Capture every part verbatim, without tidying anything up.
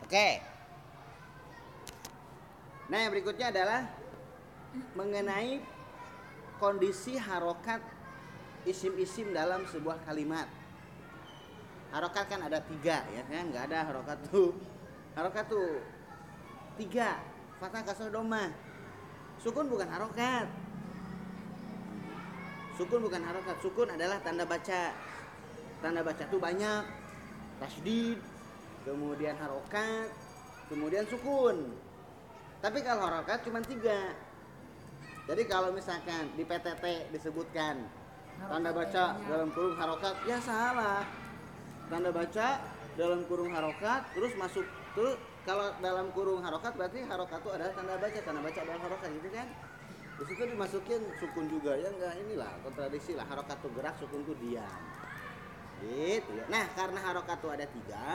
Oke. Nah, yang berikutnya adalah mengenai kondisi harokat isim-isim dalam sebuah kalimat. Harokat kan ada tiga, ya kan? Nggak ada harokat tuh. Harokat tuh tiga, fathah, kasroh, dhammah. Sukun bukan harokat. Sukun bukan harokat. Sukun adalah tanda baca. Tanda baca tuh banyak. Tasydid, kemudian harokat, kemudian sukun. Tapi kalau harokat cuma tiga. Jadi kalau misalkan di P T T disebutkan tanda baca dalam kurung harokat, ya salah. Tanda baca dalam kurung harokat, terus masuk tuh kalau dalam kurung harokat berarti harokat itu adalah tanda baca, tanda baca adalah harokat gitu kan? Di situ dimasukin sukun juga, ya enggak, inilah kontradiksi lah. Harokat itu gerak, sukun itu diam. Gitu ya. Nah, karena harokat itu ada tiga,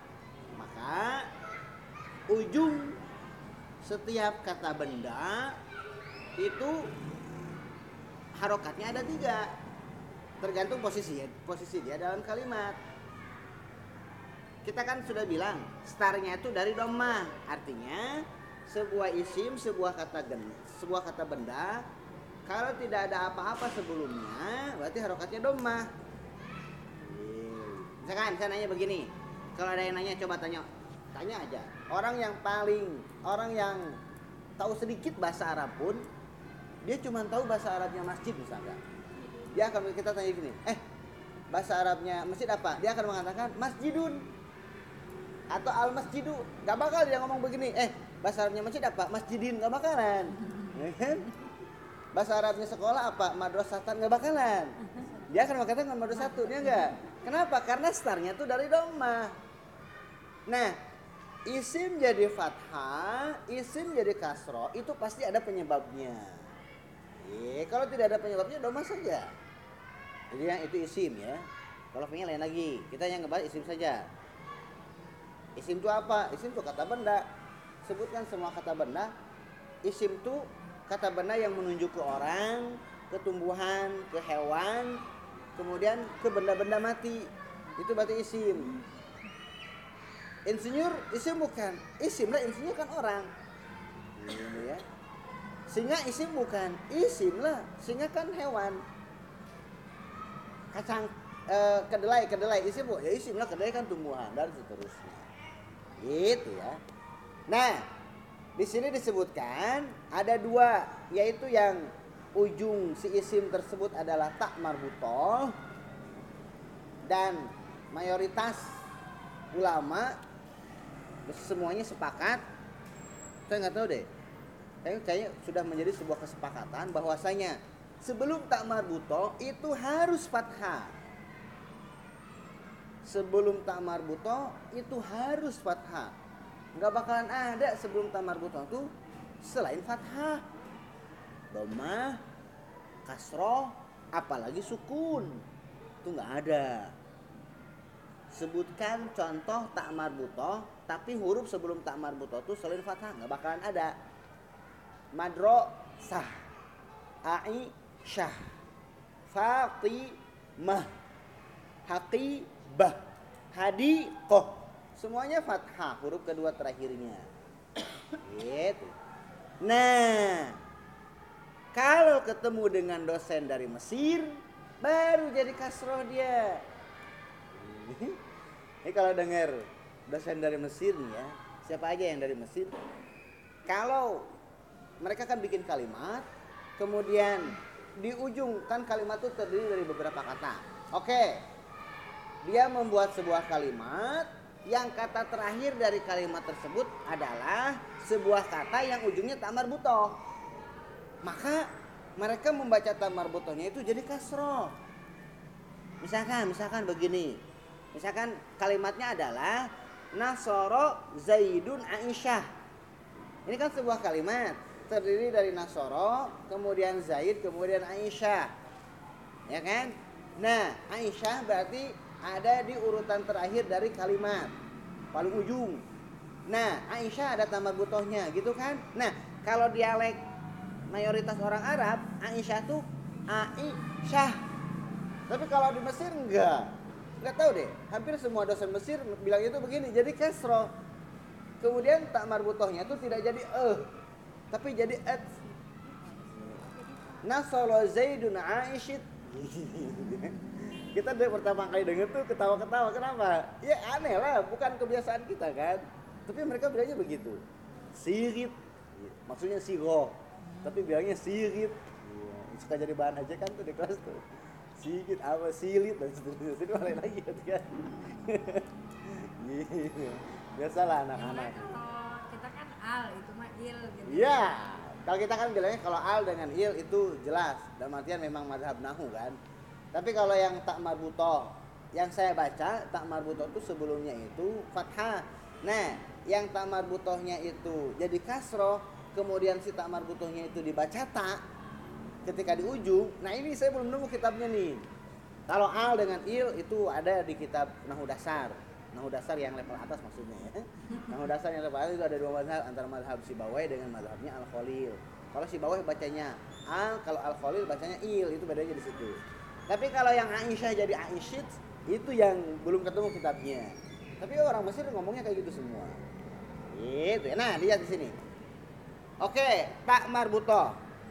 maka ujung setiap kata benda itu harokatnya ada tiga, tergantung posisi posisi dia dalam kalimat. Kita kan sudah bilang startnya itu dari dhammah, artinya sebuah isim, sebuah kata gen, sebuah kata benda kalau tidak ada apa-apa sebelumnya berarti harokatnya dhammah. Misalkan saya nanya begini, kalau ada yang nanya coba tanya, tanya aja. Orang yang paling, orang yang tahu sedikit bahasa Arab pun, dia cuma tahu bahasa Arabnya masjid misalkan. Dia akan kita tanya gini, eh bahasa Arabnya masjid apa? Dia akan mengatakan masjidun atau al masjidu. Gak bakal dia ngomong begini, eh bahasa Arabnya masjid apa? Masjidin, gak bakalan. Bahasa Arabnya sekolah apa? Madrasatan, gak bakalan. Dia akan mengatakan madrasatun, ya enggak? Kenapa? Karena startnya tuh dari dhammah. Nah, isim jadi fathah, isim jadi kasroh, itu pasti ada penyebabnya. Eh, kalau tidak ada penyebabnya, dhammah saja. Jadi yang itu isim ya. Kalau fi'il lain lagi. Kita yang ngebahas isim saja. Isim itu apa? Isim itu kata benda. Sebutkan semua kata benda. Isim itu kata benda yang menunjuk ke orang, ke tumbuhan, ke hewan, kemudian ke benda-benda mati. Itu berarti isim. Insinyur isim bukan. Isim lah, insinyur kan orang. Ini ya. Singa isim bukan. Isim lah, singa kan hewan. Kacang eh, kedelai, kedelai isim bu. Ya isim lah, kedelai kan tumbuhan dan seterusnya. Gitu ya. Nah, di sini disebutkan ada dua, yaitu yang ujung si isim tersebut adalah tak marbutoh, dan mayoritas ulama semuanya sepakat, saya nggak tahu deh, kayaknya, kayaknya sudah menjadi sebuah kesepakatan bahwasanya sebelum tak marbutoh itu harus fathah. Sebelum tak marbutoh itu harus fathah. Nggak bakalan ada sebelum tak marbutoh itu selain fathah, dhammah, kasroh, apalagi sukun. Itu nggak ada. Sebutkan contoh tak marbutoh tapi huruf sebelum tak marbutoh itu selain fathah, nggak bakalan ada. Madrasah, Aisyah, Fatimah, Haqibah, Hadiqah, semuanya fathah huruf kedua terakhirnya. Gitu. Nah, kalau ketemu dengan dosen dari Mesir baru jadi kasroh dia. Ini kalau dengar dosen dari Mesir nih ya, siapa aja yang dari Mesir, kalau mereka kan bikin kalimat, kemudian di ujung kan kalimat itu terdiri dari beberapa kata. Oke, dia membuat sebuah kalimat yang kata terakhir dari kalimat tersebut adalah sebuah kata yang ujungnya tak marbutoh. Maka mereka membaca tak marbutohnya itu jadi kasroh. Misalkan, misalkan begini. Misalkan kalimatnya adalah Nasoro Zaidun Aisyah. Ini kan sebuah kalimat terdiri dari Nasoro, kemudian Zaid, kemudian Aisyah. Ya kan? Nah, Aisyah berarti ada di urutan terakhir dari kalimat, paling ujung. Nah, Aisyah ada tamar butohnya, gitu kan? Nah, kalau dialek mayoritas orang Arab, Aisyah tuh Aisyah. Tapi kalau di Mesir enggak. Enggak tahu deh. Hampir semua dosen Mesir bilang itu begini, jadi kasroh. kemudian tak marbutohnya itu tidak jadi eh, tapi jadi et. Nasala Zaidun Aisyid. Kita dari pertama kali denger tuh ketawa-ketawa. Kenapa? Ya aneh lah, bukan kebiasaan kita kan. Tapi mereka bilangnya begitu. Sirit, maksudnya siroh, tapi bilangnya sirit. Suka jadi bahan aja kan tuh di kelas tuh. Sirit apa silit dan seterusnya. Jadi lain lagi kan. Biasalah anak-anak. Kalau kita kan al itu mah il gitu. Iya. Kalau kita kan bilangnya kalau al dengan il itu jelas, dalam artian memang madhab nahu kan. Tapi kalau yang tak marbutoh, yang saya baca tak marbutoh itu sebelumnya itu fathah. Nah, yang tak marbutohnya itu jadi kasroh, kemudian si tak marbutohnya itu dibaca tak ketika di ujung. Nah ini saya belum nemu kitabnya nih. Kalau al dengan il itu ada di kitab nahu dasar. Nahu dasar yang level atas maksudnya ya. Nahu dasar yang level atas itu ada dua mazhab, antara mazhab Sibawai dengan mazhabnya Al-Khalil. Kalau Sibawai bacanya al, kalau Al-Khalil bacanya il, itu bedanya di situ. Tapi kalau yang Aisyah jadi Aisyid itu yang belum ketemu kitabnya. Tapi orang Mesir ngomongnya kayak gitu semua. Gitu. Nah, lihat di sini. Oke, tak marbutoh.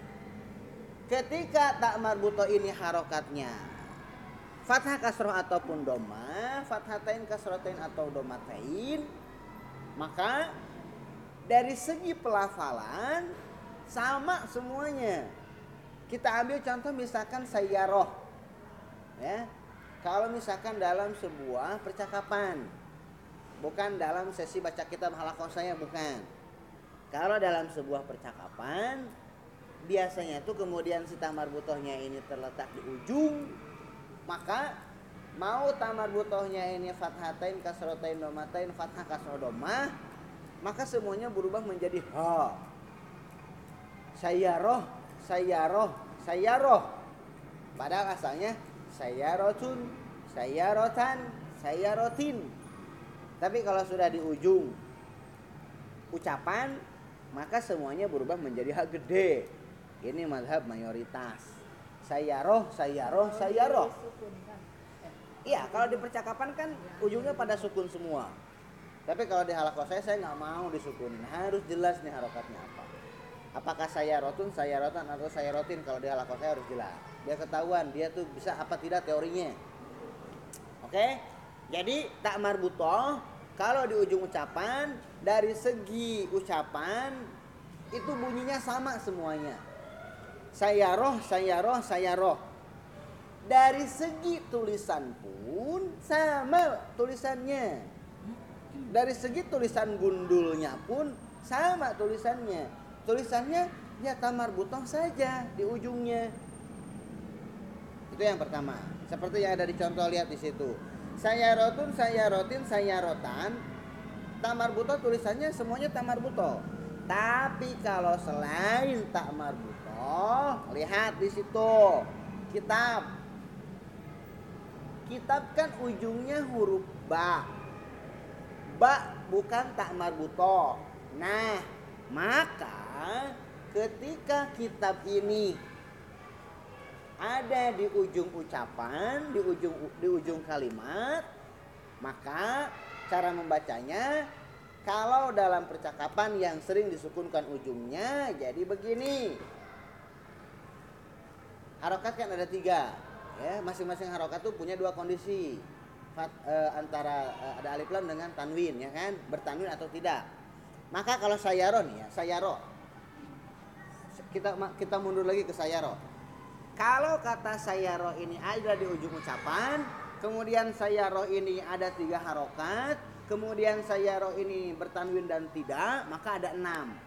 Ketika tak marbutoh ini harokatnya fathah kasroh ataupun doma, fathatain kasrotain atau domatain, maka dari segi pelafalan sama semuanya. Kita ambil contoh misalkan sayyaroh, ya. Kalau misalkan dalam sebuah percakapan, bukan dalam sesi baca kitab halakoh saya, bukan. Kalau dalam sebuah percakapan, biasanya tuh kemudian si tamar butohnya ini terletak di ujung, maka mau tamar butohnya ini fathatain kasrotain domatain fathah kasroh domah, maka semuanya berubah menjadi ha. Sayyaroh, sayyaroh, sayyaroh. Padahal asalnya sayyarotun, sayyarotan, sayyarotin. Tapi kalau sudah di ujung ucapan, maka semuanya berubah menjadi ha gede. Ini mazhab mayoritas. Sayyaroh, sayyaroh, sayyaroh. Iya, kalau di percakapan kan ujungnya pada sukun semua. Tapi kalau di halakoh saya, saya nggak mau disukunin. Harus jelas nih harokatnya apa. Apakah sayyarotun, sayyarotan atau sayyarotin? Kalau di halakoh saya harus jelas. Biar ketahuan dia tuh bisa apa tidak teorinya. Oke? Jadi tak marbutoh kalau di ujung ucapan, dari segi ucapan itu bunyinya sama semuanya. Sayyaroh, sayyaroh, sayyaroh. Dari segi tulisan pun sama tulisannya. Dari segi tulisan gundulnya pun sama tulisannya. Tulisannya ya tamar butoh saja di ujungnya. Itu yang pertama. Seperti yang ada di contoh, lihat di situ. Sayyarotun, sayyarotin, sayyarotan. Tamar butoh tulisannya semuanya tamar butoh. Tapi kalau selain tamar butoh, oh, lihat di situ kitab. Kitab kan ujungnya huruf ba. Ba bukan tak marbutoh. Nah, maka ketika kitab ini ada di ujung ucapan, di ujung di ujung kalimat, maka cara membacanya kalau dalam percakapan yang sering disukunkan ujungnya jadi begini. Harokat kan ada tiga, ya, masing-masing harokat tuh punya dua kondisi. Fat, e, antara e, ada alif lam dengan tanwin, ya kan, bertanwin atau tidak. Maka kalau sayyaroh nih ya, sayyaroh. Kita kita mundur lagi ke sayyaroh. Kalau kata sayyaroh ini ada di ujung ucapan, kemudian sayyaroh ini ada tiga harokat, kemudian sayyaroh ini bertanwin dan tidak, maka ada enam.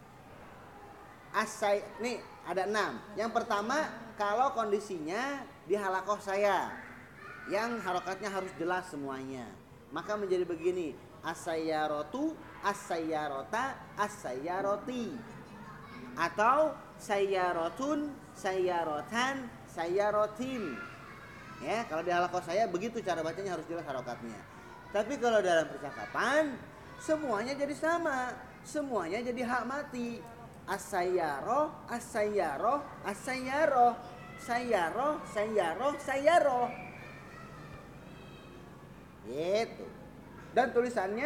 Asay, nih ada enam. Yang pertama, kalau kondisinya di halakoh saya, yang harokatnya harus jelas semuanya, maka menjadi begini: as-sayyarotu, as-sayyarota, as-sayyaroti, atau sayyarotun, sayyarotan, sayyarotin. Ya, kalau di halakoh saya begitu cara bacanya, harus jelas harokatnya. Tapi kalau dalam percakapan semuanya jadi sama, semuanya jadi hak mati. As-sayyaroh, as-sayyaroh, as-sayyaroh, sayyaroh, sayyaroh, sayyaroh. Gitu. Dan tulisannya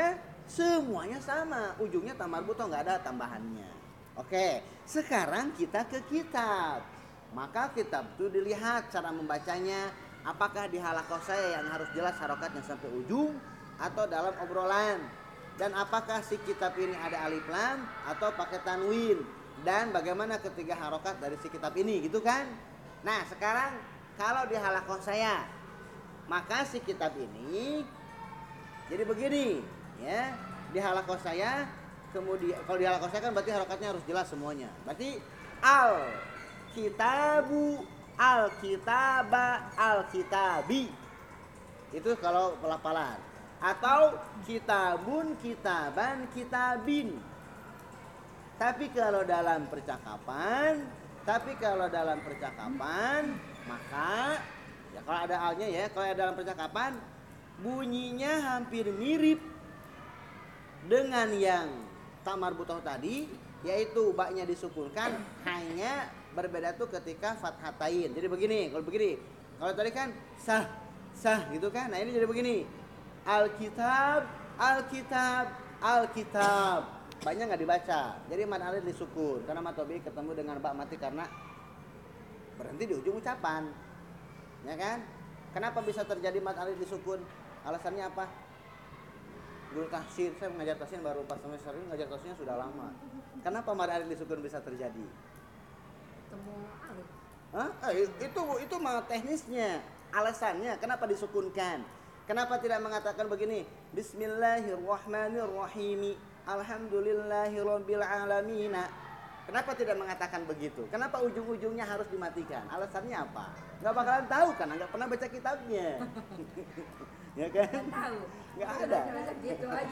Semuanya sama, ujungnya ta marbutoh, nggak ada tambahannya. Oke, sekarang kita ke kitab. Maka kitab itu dilihat cara membacanya, apakah di halakoh saya yang harus jelas harokatnya sampai ujung atau dalam obrolan. Dan apakah si kitab ini ada alif lam atau pakai tanwin, dan bagaimana ketiga harokat dari si kitab ini, gitu kan? Nah, sekarang kalau di halakoh saya, maka si kitab ini jadi begini, ya. Di halakoh saya, kemudian kalau di halakoh saya kan berarti harokatnya harus jelas semuanya. Berarti al kitabu, al kitaba, al kitabi. Itu kalau pelafalan. Atau kitabun, kitaban, kitabin. Tapi kalau dalam percakapan, tapi kalau dalam percakapan, maka ya kalau ada alnya ya, kalau ada dalam percakapan bunyinya hampir mirip dengan yang ta marbutoh tadi, yaitu baknya disukunkan, hanya berbeda tuh ketika fathatain. Jadi begini, kalau begini, kalau tadi kan sah, sah gitu kan. Nah ini jadi begini. Alkitab, Alkitab, Alkitab. Baknya nggak dibaca. Jadi mad alif disukun karena mad tabi'i ketemu dengan bak mati karena berhenti di ujung ucapan. Ya kan? Kenapa bisa terjadi mad alif disukun? Alasannya apa? Guru tahsin, saya mengajar tahsin baru empat semester ini, mengajar tahsinnya sudah lama. Kenapa mad alif disukun bisa terjadi? Temu alif. Hah? Eh, itu itu mah teknisnya. Alasannya kenapa disukunkan? Kenapa tidak mengatakan begini? Bismillahirrahmanirrahim. Alhamdulillahirabbil alamin. Kenapa tidak mengatakan begitu? Kenapa ujung-ujungnya harus dimatikan? Alasannya apa? Enggak bakalan tahu kan, enggak pernah baca kitabnya. Ya kan? Nggak tahu. Enggak ada. Gitu aja.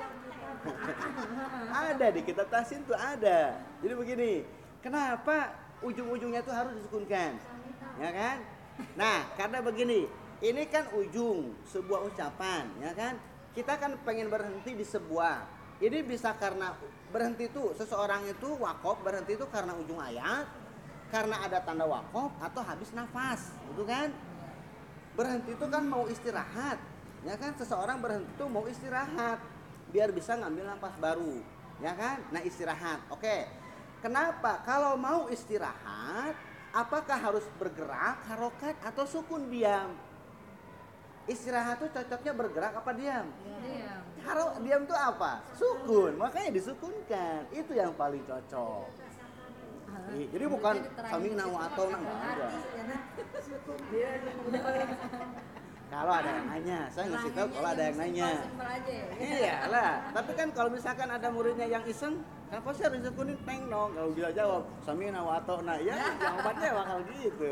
Ada di kitab tahsin tuh ada. Jadi begini, kenapa ujung-ujungnya tuh harus disukunkan? Ya kan? Nah, karena begini, ini kan ujung sebuah ucapan, ya kan? Kita kan pengen berhenti di sebuah. Ini bisa karena berhenti itu seseorang itu wakof, berhenti itu karena ujung ayat, karena ada tanda wakof atau habis nafas, gitu kan? Berhenti itu kan mau istirahat, ya kan? Seseorang berhenti itu mau istirahat biar bisa ngambil nafas baru, ya kan? Nah, istirahat. Oke. Kenapa? Kalau mau istirahat, apakah harus bergerak, harokat atau sukun diam? Istirahat tuh cocoknya bergerak apa diam? Diam. Haro, diam tuh apa? Sukun, makanya disukunkan. Itu yang paling cocok. Ih, jadi bukan kami nawa atau nang ada. Kalau ada yang nanya, saya ngasih tahu kalau ada yang nanya. Iyalah, tapi kan kalau misalkan ada muridnya yang iseng, kenapa sih harus disukunin teng dong? Kalau dia jawab, sami nawa atau nah, ya jawabannya bakal gitu.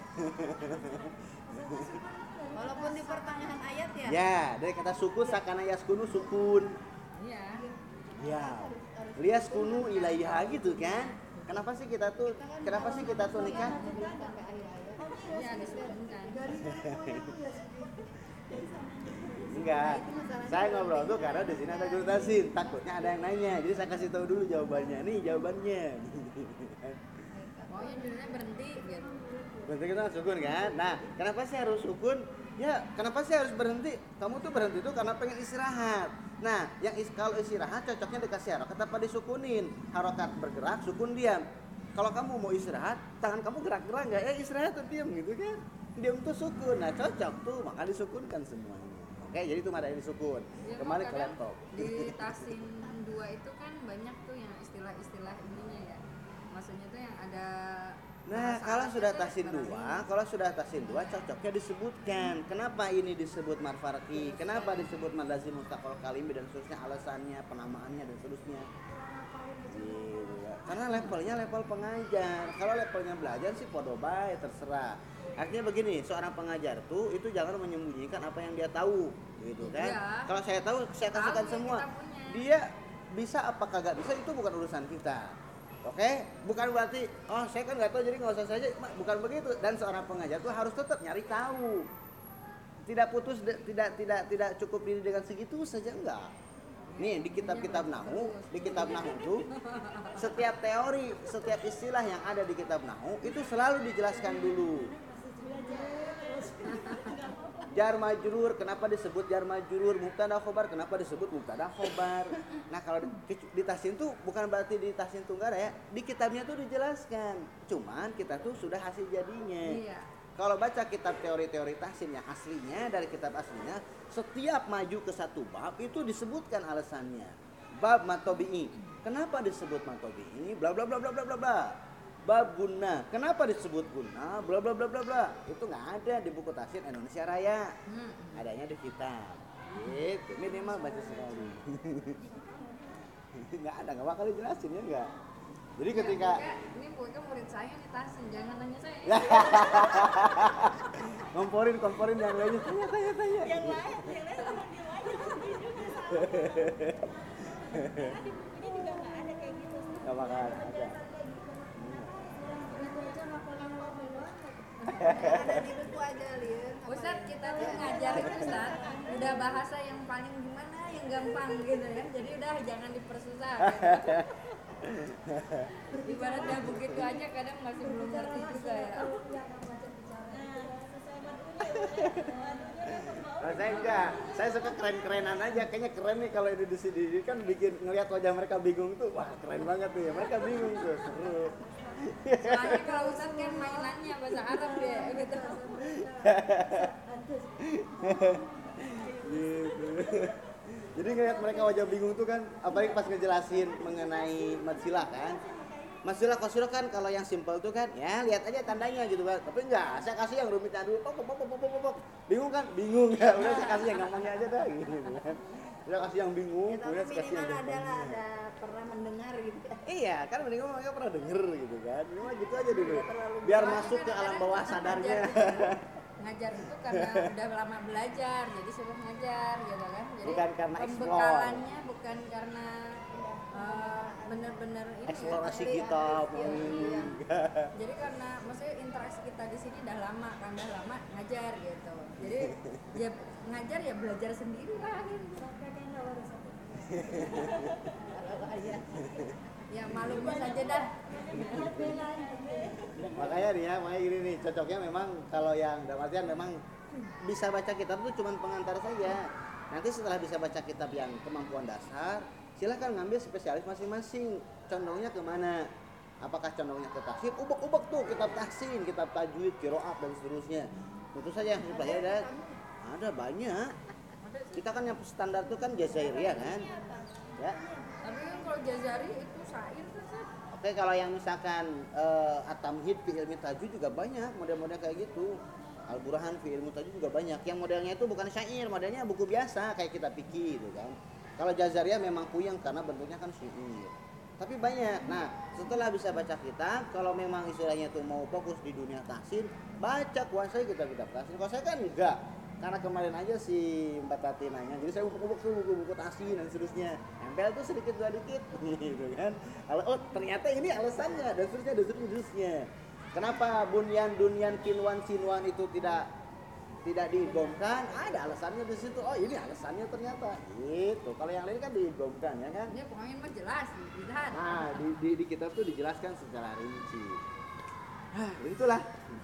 Walaupun di pertengahan ayat ya. Ya, dari kata sukun sakana yaskunu sukun. Iya. Ya. Lias kunu ilaiha gitu kan? Kenapa sih kita tuh kenapa sih kita tuh nikah? Iya, disukunkan. Enggak. Saya ngobrol tuh karena di sini ada guru tahsin, takutnya ada yang nanya. Jadi saya kasih tahu dulu jawabannya. Nih jawabannya. Maunya judulnya berhenti gitu. Berhenti kita sukun kan? Nah, kenapa sih harus sukun? Ya, kenapa sih harus berhenti? Kamu tuh berhenti tuh karena pengen istirahat. Nah, yang is, kalau istirahat cocoknya dikasih harokat apa disukunin? Harokat bergerak, sukun diam. Kalau kamu mau istirahat, tangan kamu gerak-gerak nggak? Ya istirahat tuh diam gitu kan? Diam tuh sukun. Nah, cocok tuh, maka disukunkan semuanya. Oke, jadi itu ada yang disukun. Ya, Kembali ke kadang laptop. Di tahsin dua itu kan banyak tuh yang istilah-istilah ininya ya. Maksudnya tuh yang ada. Nah, bahasa kalau Arabnya sudah tuh tahsin barangkali. dua, kalau sudah tahsin dua cocoknya disebutkan. Kenapa ini disebut marfarqi? Kenapa disebut mad lazim mustaqal kalimi dan seterusnya, alasannya, penamaannya dan seterusnya. Gitu ya. Karena levelnya level pengajar. Kalau levelnya belajar sih podo bae, terserah. Artinya begini, seorang pengajar tuh itu jangan menyembunyikan apa yang dia tahu, gitu kan? Iya. Kalau saya tahu, saya Tahu kasihkan yang semua. kita punya. Dia bisa apa kagak bisa itu bukan urusan kita. Oke, bukan berarti oh saya kan nggak tahu jadi nggak usah saja, bukan begitu. Dan seorang pengajar tuh harus tetap nyari tahu, tidak putus, tidak tidak tidak cukup diri dengan segitu saja enggak. Nih di kitab-kitab nahu, di kitab nahu tuh setiap teori, setiap istilah yang ada di kitab nahu itu selalu dijelaskan dulu. jar majrur kenapa disebut jar majrur, mubtada khobar kenapa disebut mubtada khobar. Nah kalau di, di tasin tuh bukan berarti di tasin tuh enggak ada ya, di kitabnya tuh dijelaskan, cuman kita tuh sudah hasil jadinya. Iya. Kalau baca kitab teori-teori tahsin yang aslinya dari kitab aslinya, setiap maju ke satu bab itu disebutkan alasannya. Bab matobi'i, kenapa disebut matobi'i? Bla bla bla bla bla bla bla. Bab guna, kenapa disebut guna? Bla bla bla bla bla. Itu nggak ada di buku tahsin Indonesia Raya. Hmm. Adanya di kitab. Gitu, minimal baca sekali. Nggak ada, nggak bakal dijelasin ya nggak. Jadi Ya, ketika Buka, ini bukan murid saya nih Tasin, jangan nanya saya. komporin komporin yang lainnya tanya tanya tanya. Yang lain, yang lain sama dia aja. Dia juga sama. Karena di bukunya juga nggak ada kayak gitu. Nggak bakal ada. Ada di buku aja, Lin. Ustaz, kita tuh ngajar itu Ustaz, udah bahasa yang paling gimana, yang gampang gitu ya. Jadi udah jangan dipersusah. Gitu. Ibaratnya begitu aja kadang masih belum ngerti juga ya. Kalau saya enggak, saya suka keren-kerenan aja. Kayaknya keren nih kalau ini di sini kan bikin ngelihat wajah mereka bingung tuh. Wah, keren banget tuh ya. Mereka bingung tuh, seru. Soalnya kalau Ustaz kan mainannya bahasa Arab ya gitu. Gitu. Jadi ngeliat mereka wajah bingung tuh kan, apalagi pas ngejelasin mengenai matsilah kan. Matsilah qasidah kan kalau yang simpel tuh kan, ya lihat aja tandanya gitu kan. Tapi enggak, saya kasih yang rumitnya dulu. Pop pop pop pop pop pop. Bingung kan? Bingung ya. Udah saya kasih yang gampangnya aja dah gitu kan. Udah kasih yang bingung, Ya, tapi udah saya kasih yang minimal adalah gampangnya. ada pernah mendengar gitu. Iya, kan mendingan mereka pernah denger gitu kan. Cuma gitu aja dulu. Nggak terlalu Biar Soalnya masuk ke alam kadang-kadang bawah kita sadarnya. Ngajar itu, ngajar itu karena udah lama belajar, jadi suruh ngajar gitu kan. Jadi Bukan karena explore. pembekalannya bukan karena uh, bener-bener ini Eksplorasi ya, kitab. iya, iya. Hmm. Jadi karena maksudnya interaksi kita di sini udah lama, kan udah lama ngajar gitu. Jadi ya ngajar ya belajar sendiri lah gitu. Ya maklum saja dah. Makanya nih ya, makanya gini nih, cocoknya memang kalau yang dalam artian memang bisa baca kitab itu cuma pengantar saja. Nanti setelah bisa baca kitab yang kemampuan dasar, silahkan ngambil spesialis masing-masing. Condongnya kemana? Apakah condongnya ke tahsin? Ubek-ubek tuh kitab tahsin, kitab tajwid, qiraat dan seterusnya. Tentu saja yang harus belajar ada, ada banyak. Kita kan yang standar itu kan Jazairiyah kan, ya. Tapi kan kalau Jazari itu syair tuh Ustaz. Oke, kalau yang misalkan uh, At-Tamhid fi ilmi tajwid juga banyak model-model kayak gitu. Al-Burhan fi ilmu tajwid juga banyak. Yang modelnya itu bukan syair, modelnya buku biasa kayak kita pikir gitu kan. Kalau Jazariyah memang puyeng karena bentuknya kan syair. Tapi banyak. Nah, setelah bisa baca kitab, kalau memang istilahnya itu mau fokus di dunia tahsin, baca kuasai kitab-kitab tahsin. Kalau saya kan enggak. Karena kemarin aja si Mbak Tati nanya, jadi saya buku-buku tuh buku-buku tahsin dan seterusnya. Nempel tuh sedikit dua dikit gitu kan. Oh, ternyata ini alasannya dan seterusnya dan seterusnya. Kenapa bunyan dunyan kinwan sinwan itu tidak tidak diidghamkan? Ada alasannya di situ. Oh, ini alasannya ternyata. Gitu. Kalau yang lain kan diidghamkan ya kan. Dia pokoknya mah jelas, lihat. Nah, di, di, di kitab tuh dijelaskan secara rinci. Hah, begitulah.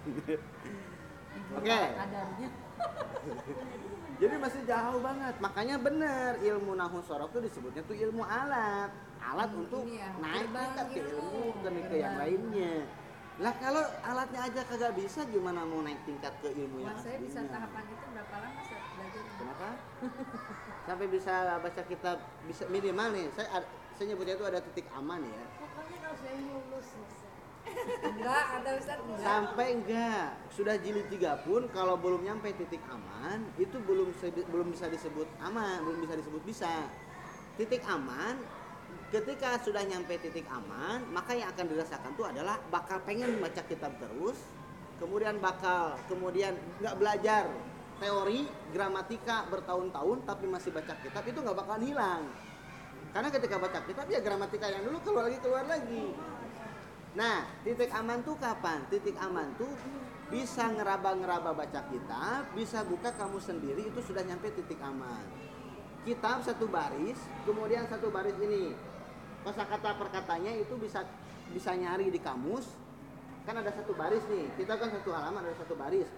Oke. Kadarnya. Jadi masih jauh banget. Makanya benar ilmu nahwu sorof itu disebutnya tuh ilmu alat. Alat Hmm, untuk ini ya, naik gerbang tingkat ke ilmu. ilmu dan ke yang Gerbang. lainnya. Lah kalau alatnya aja kagak bisa gimana mau naik tingkat ke ilmu yang Wah, saya bisa aslinya? tahapan itu berapa lama Ustaz belajar? Kenapa? Sampai bisa baca kitab bisa minimal nih. Saya ad- saya nyebutnya itu ada titik aman ya. Pokoknya kalau saya lulus Enggak, kata Ustaz enggak. Sampai enggak sudah jilid tiga pun kalau belum nyampe titik aman itu belum se- belum bisa disebut aman, belum bisa disebut bisa. Titik aman ketika sudah nyampe titik aman, maka yang akan dirasakan itu adalah bakal pengen baca kitab terus, kemudian bakal kemudian nggak belajar teori gramatika bertahun-tahun tapi masih baca kitab itu nggak bakalan hilang. Karena ketika baca kitab ya gramatika yang dulu keluar lagi keluar lagi. Nah, titik aman tuh kapan? Titik aman tuh bisa ngeraba-ngeraba baca kitab, bisa buka kamu sendiri itu sudah nyampe titik aman. Kitab satu baris, kemudian satu baris ini kosakata perkatanya itu bisa bisa nyari di kamus. Kan ada satu baris nih, kita kan satu halaman ada satu baris.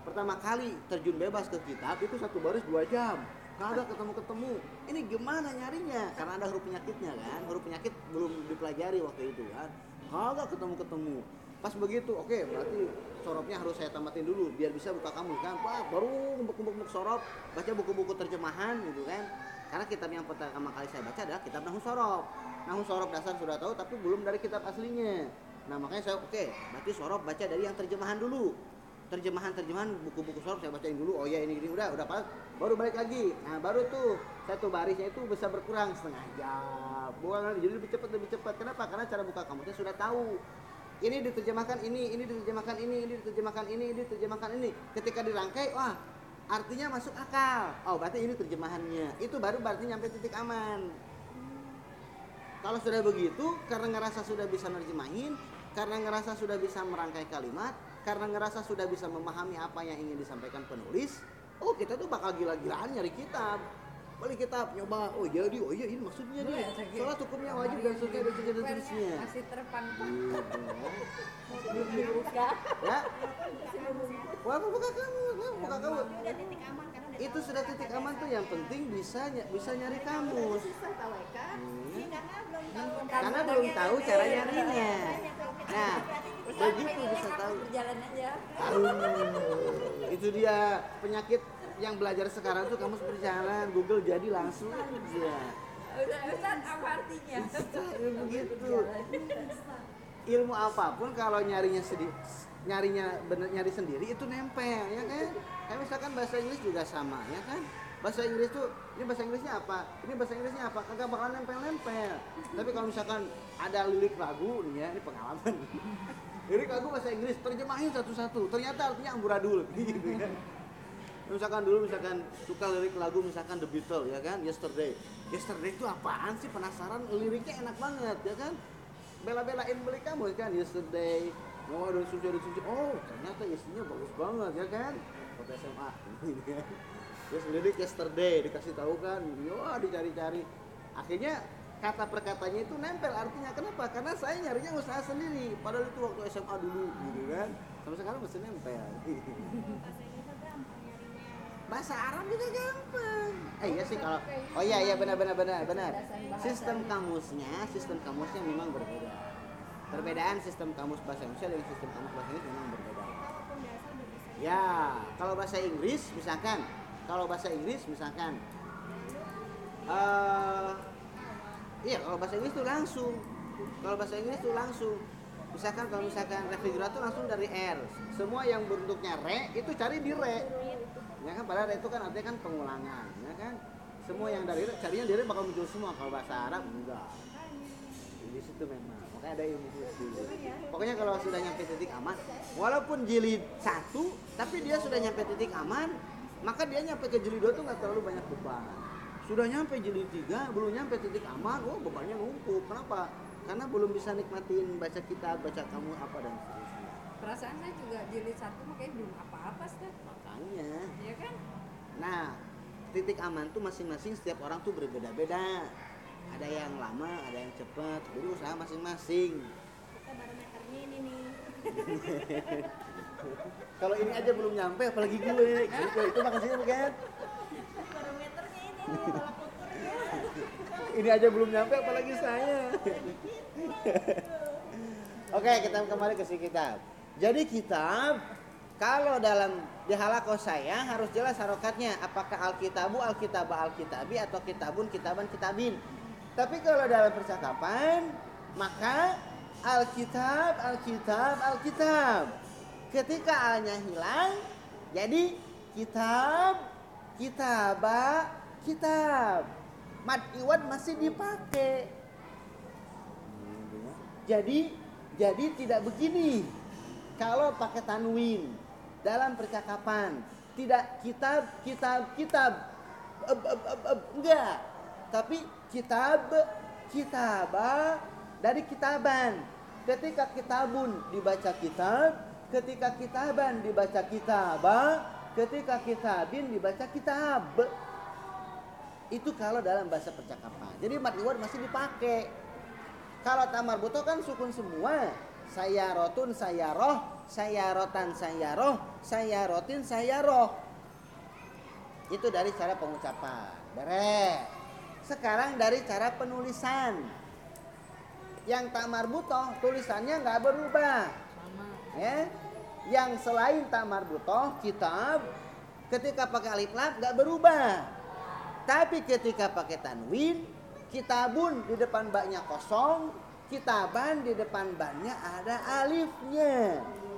pertama kali terjun bebas ke kitab itu satu baris dua jam. Kagak ketemu-ketemu. Ini gimana nyarinya? Karena ada huruf penyakitnya kan. Huruf penyakit belum dipelajari waktu itu kan. Kagak ketemu-ketemu. Pas begitu, oke berarti sorobnya harus saya tamatin dulu biar bisa buka kamus kan. Pak, baru buku-buku sorob, baca buku-buku terjemahan gitu kan. Karena kitab yang pertama kali saya baca adalah kitab Nahwu Sorob. Nahwu Sorob dasar sudah tahu tapi belum dari kitab aslinya. Nah, makanya saya oke, berarti sorob baca dari yang terjemahan dulu. Terjemahan-terjemahan buku-buku sorob saya bacain dulu. Oh ya ini ini udah udah pas. Baru balik lagi. Nah, baru tuh satu barisnya itu bisa berkurang setengah jam. Bukan jadi lebih cepat lebih cepat. Kenapa? Karena cara buka kamusnya sudah tahu. Ini diterjemahkan ini, ini diterjemahkan ini, ini diterjemahkan ini, ini diterjemahkan ini. Ketika dirangkai, wah, artinya masuk akal. Oh, berarti ini terjemahannya. Itu baru berarti nyampe titik aman. Kalau sudah begitu, karena ngerasa sudah bisa nerjemahin, karena ngerasa sudah bisa merangkai kalimat, karena ngerasa sudah bisa memahami apa yang ingin disampaikan penulis, oh kita tuh bakal gila-gilaan nyari kitab. Beli kitab, nyoba, oh jadi, oh iya ini maksudnya nih. Soalnya hukumnya wajib dan seterusnya dan seterusnya dan seterusnya. Masih terpampang. Dibuka. Ya, wah buka kamu, nah, buka kamu. Itu udah titik aman karena udah Itu tahu sudah apa titik ada aman tuh yang penting bisa ny- bisa nyari kamus. susah tahu ya kan? Iya, karena belum tahu. Karena belum tahu cara nyarinya. Nah, begitu bisa tahu. Berjalan aja. Aduh, itu dia penyakit yang belajar sekarang tuh kamus berjalan, Google jadi langsung aja. Udah, udah apa artinya? Ya begitu. Ilmu apapun kalau nyarinya sedih, nyarinya bener nyari sendiri itu nempel ya kan. Kayak misalkan bahasa Inggris juga sama ya kan. Bahasa Inggris tuh ini bahasa Inggrisnya apa? Ini bahasa Inggrisnya apa? Kagak bakal nempel-nempel. Tapi kalau misalkan ada lirik lagu nih ya, ini pengalaman. Lirik lagu bahasa Inggris terjemahin satu-satu. Ternyata artinya amburadul gitu kan. Misalkan dulu misalkan suka lirik lagu misalkan The Beatles ya kan, Yesterday. Yesterday itu apaan sih, penasaran, liriknya enak banget ya kan. Bela-belain beli kamu kan Yesterday. Oh, dan suci dan suci. Oh, ternyata isinya bagus banget ya kan. Foto S M A gitu kan. Terus lirik Yesterday dikasih tahu kan, yo dicari-cari. Akhirnya kata perkatanya itu nempel artinya. Kenapa? Karena saya nyarinya usaha sendiri. Padahal itu waktu S M A dulu gitu kan. Sampai sekarang masih nempel. Bahasa Arab juga gampang. Eh iya sih kalau oh iya iya benar benar benar benar. Sistem kamusnya, sistem kamusnya memang berbeda. Perbedaan sistem kamus bahasa Indonesia dengan sistem kamus bahasa Inggris memang berbeda. Ya, kalau bahasa Inggris misalkan, kalau bahasa Inggris misalkan uh, iya kalau bahasa Inggris itu langsung. Kalau bahasa Inggris itu langsung. Misalkan kalau misalkan refrigerator langsung dari R. Semua yang bentuknya re itu cari di re. Ya kan padahal itu kan artinya kan pengulangan, ya kan? Semua yang dari carinya dari bakal muncul semua. Kalau bahasa Arab enggak. Di situ memang. Makanya ada ilmu khusus. Pokoknya kalau sudah nyampe titik aman, walaupun jilid satu, tapi dia sudah nyampe titik aman, maka dia nyampe ke jilid dua tuh nggak terlalu banyak beban. Sudah nyampe jilid tiga, belum nyampe titik aman, oh bebannya numpuk. Kenapa? Karena belum bisa nikmatin baca kitab, baca kamu apa dan seterusnya. Perasaan saya juga jilid satu makanya belum apa-apa sih. Makanya. Iya kan? Nah, titik aman tuh masing-masing setiap orang tuh berbeda-beda. Ada yang lama, ada yang cepat. Jadi usaha masing-masing. Kita barometernya ini nih. Kalau ini aja belum nyampe, apalagi gue. Gitu, itu makasih bukan? Barometernya ini nih, tolak ukurnya. Ini aja belum nyampe, apalagi saya. Oke, kita kembali ke si kitab. Jadi kitab, kalau dalam di halakoh saya harus jelas harokatnya. Apakah alkitabu, alkitaba, alkitabi, atau kitabun, kitaban, kitabin. Tapi kalau dalam percakapan, maka alkitab, alkitab, alkitab. Ketika alnya hilang, jadi kitab, kitaba, kitab. Mad iwad masih dipakai. Jadi, jadi tidak begini. Kalau pakai tanwin dalam percakapan, tidak kitab, kitab, kitab. Eb, eb, eb, eb. Enggak. Tapi kitab, kitaba dari kitaban. Ketika kitabun dibaca kitab, ketika kitaban dibaca kitaba, ketika kitabin dibaca kitab. Itu kalau dalam bahasa percakapan. Jadi mad iwad masih dipakai. Kalau tamar buto kan sukun semua. Saya rotun, saya roh, saya rotan, saya roh, sayarotin, sayaroh. Itu dari cara pengucapan. Beres. Sekarang dari cara penulisan. Yang tak marbutoh tulisannya nggak berubah. Sama. Ya. Yang selain tak marbutoh kitab ketika pakai alif lam nggak berubah. Tapi ketika pakai tanwin, kitabun di depan baknya kosong, kitaban di depan bannya ada alifnya.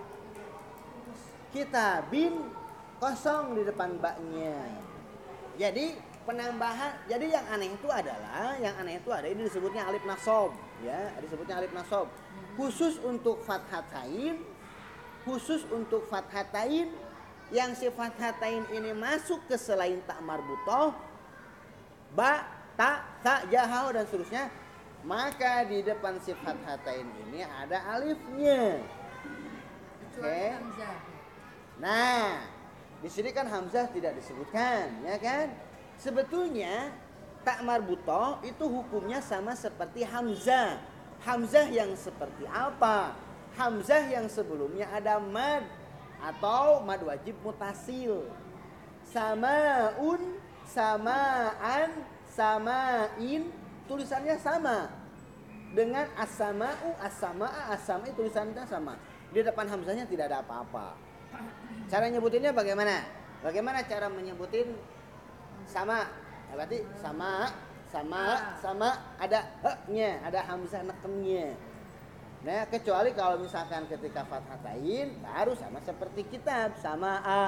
Kitabin kosong di depan baknya. Jadi penambahan, jadi yang aneh itu adalah, yang aneh itu ada ini disebutnya alif nasab, ya, disebutnya alif nasab. Khusus untuk fathatain, khusus untuk fathatain, yang si fathatain ini masuk ke selain tak marbutoh, ba, ta, ta, jahau dan seterusnya, maka di depan si fathatain ini ada alifnya. Oke. Kecuali hamzah. Nah, di sini kan hamzah tidak disebutkan, ya kan? Sebetulnya tak marbutoh itu hukumnya sama seperti hamzah. Hamzah yang seperti apa? Hamzah yang sebelumnya ada mad atau mad wajib mutasil. Samaun, samaan, samain, tulisannya sama. Dengan as-sama'u, as-sama'a, as-sama'i tulisannya sama. Di depan hamzahnya tidak ada apa-apa. Cara nyebutinnya bagaimana? Bagaimana cara menyebutin sama? Ya, berarti sama, sama, sama ada he-nya, ada hamzah nekennya. Nah, kecuali kalau misalkan ketika fathatain baru sama seperti kitab, sama a.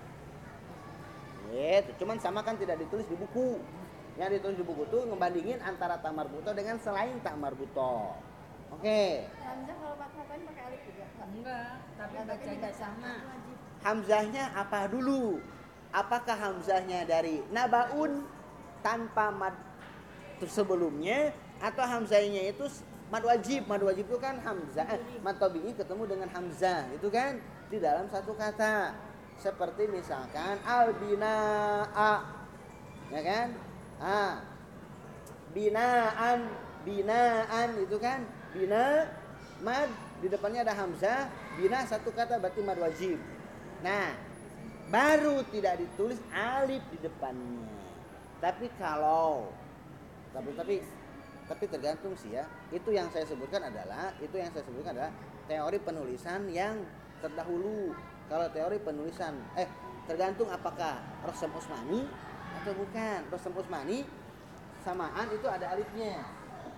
Gitu. Cuman sama kan tidak ditulis di buku. Yang ditulis di buku tuh ngebandingin antara tak marbutoh dengan selain tak marbutoh. Oke. Hamzah kalau fathatain pakai alif juga enggak? Enggak, tapi Tapi bacanya tidak sama. wajib. Hamzahnya apa dulu? Apakah hamzahnya dari nabaun tanpa mad sebelumnya, atau hamzahnya itu mad wajib? Mad wajib itu kan hamzah, eh, mad tabi'i ketemu dengan hamzah, itu kan di dalam satu kata. Seperti misalkan al-bina'a, ya kan? Ah, binaan, binaan itu kan bina, mad di depannya ada hamzah, bina satu kata berarti mad wajib. Nah, baru tidak ditulis alif di depannya. Tapi kalau tapi tapi tapi tergantung sih ya. Itu yang saya sebutkan adalah itu yang saya sebutkan adalah teori penulisan yang terdahulu. Kalau teori penulisan eh tergantung apakah Rosem Usmani atau bukan. Rosem Usmani samaan itu ada alifnya.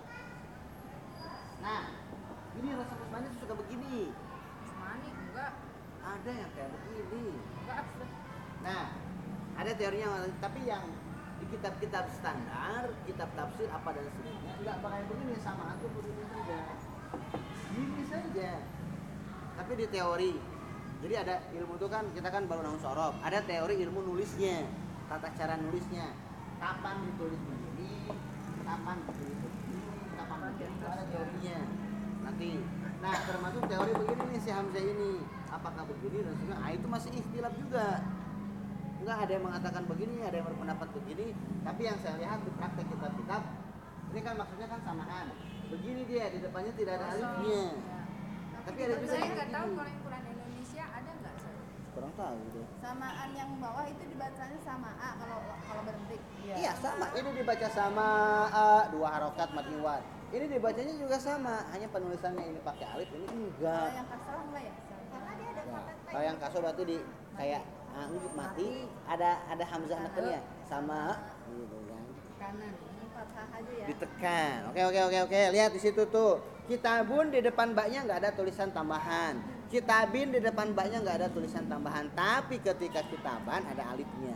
Nah, ini Rosem Usmani itu suka begini. Usmani enggak. Ada yang kayak begini. Enggak abstrak. Nah, ada teorinya, tapi yang di kitab-kitab standar, kitab tafsir apa dan seterusnya, enggak pakai begini, sama atau begini saja. Gini saja. Tapi di teori, jadi ada ilmu itu kan, kita kan baru nang sorob, ada teori ilmu nulisnya, tata cara nulisnya. Kapan ditulis begini, kapan ditulis begini, kapan begini, ada teorinya. Nanti, nah termasuk teori begini nih si Hamzah ini. Apakah begini dan sebagainya, ah, itu masih ikhtilaf juga. Enggak, ada yang mengatakan begini, ada yang berpendapat begini. Tapi yang saya lihat di praktek kitab-kitab, ini kan maksudnya kan samaan. Begini dia, di depannya tidak ada alifnya. Ya. Tapi ada juga Saya yang nggak tahu begini. kalau yang Quran Indonesia ada nggak sih? Kurang tahu gitu. Samaan yang bawah itu dibacanya sama A kalau kalau berhenti. Iya sama, ini dibaca sama uh, dua harokat mad iwad. Ini dibacanya juga sama, hanya penulisannya ini pakai alif, ini Kalau enggak. yang kasrah enggak ya? Karena dia ada Ya. fathah. Kalau yang kaso berarti di kayak ah, untuk mati ada ada hamzah nekennya sama gitu kan. Kanan. Ini fathah aja ya. Ditekan. Oke oke oke oke. Lihat di situ tuh. Kitabun di depan baknya nggak ada tulisan tambahan. Kitabin di depan baknya nggak ada tulisan tambahan. Tapi ketika kitaban ada alifnya.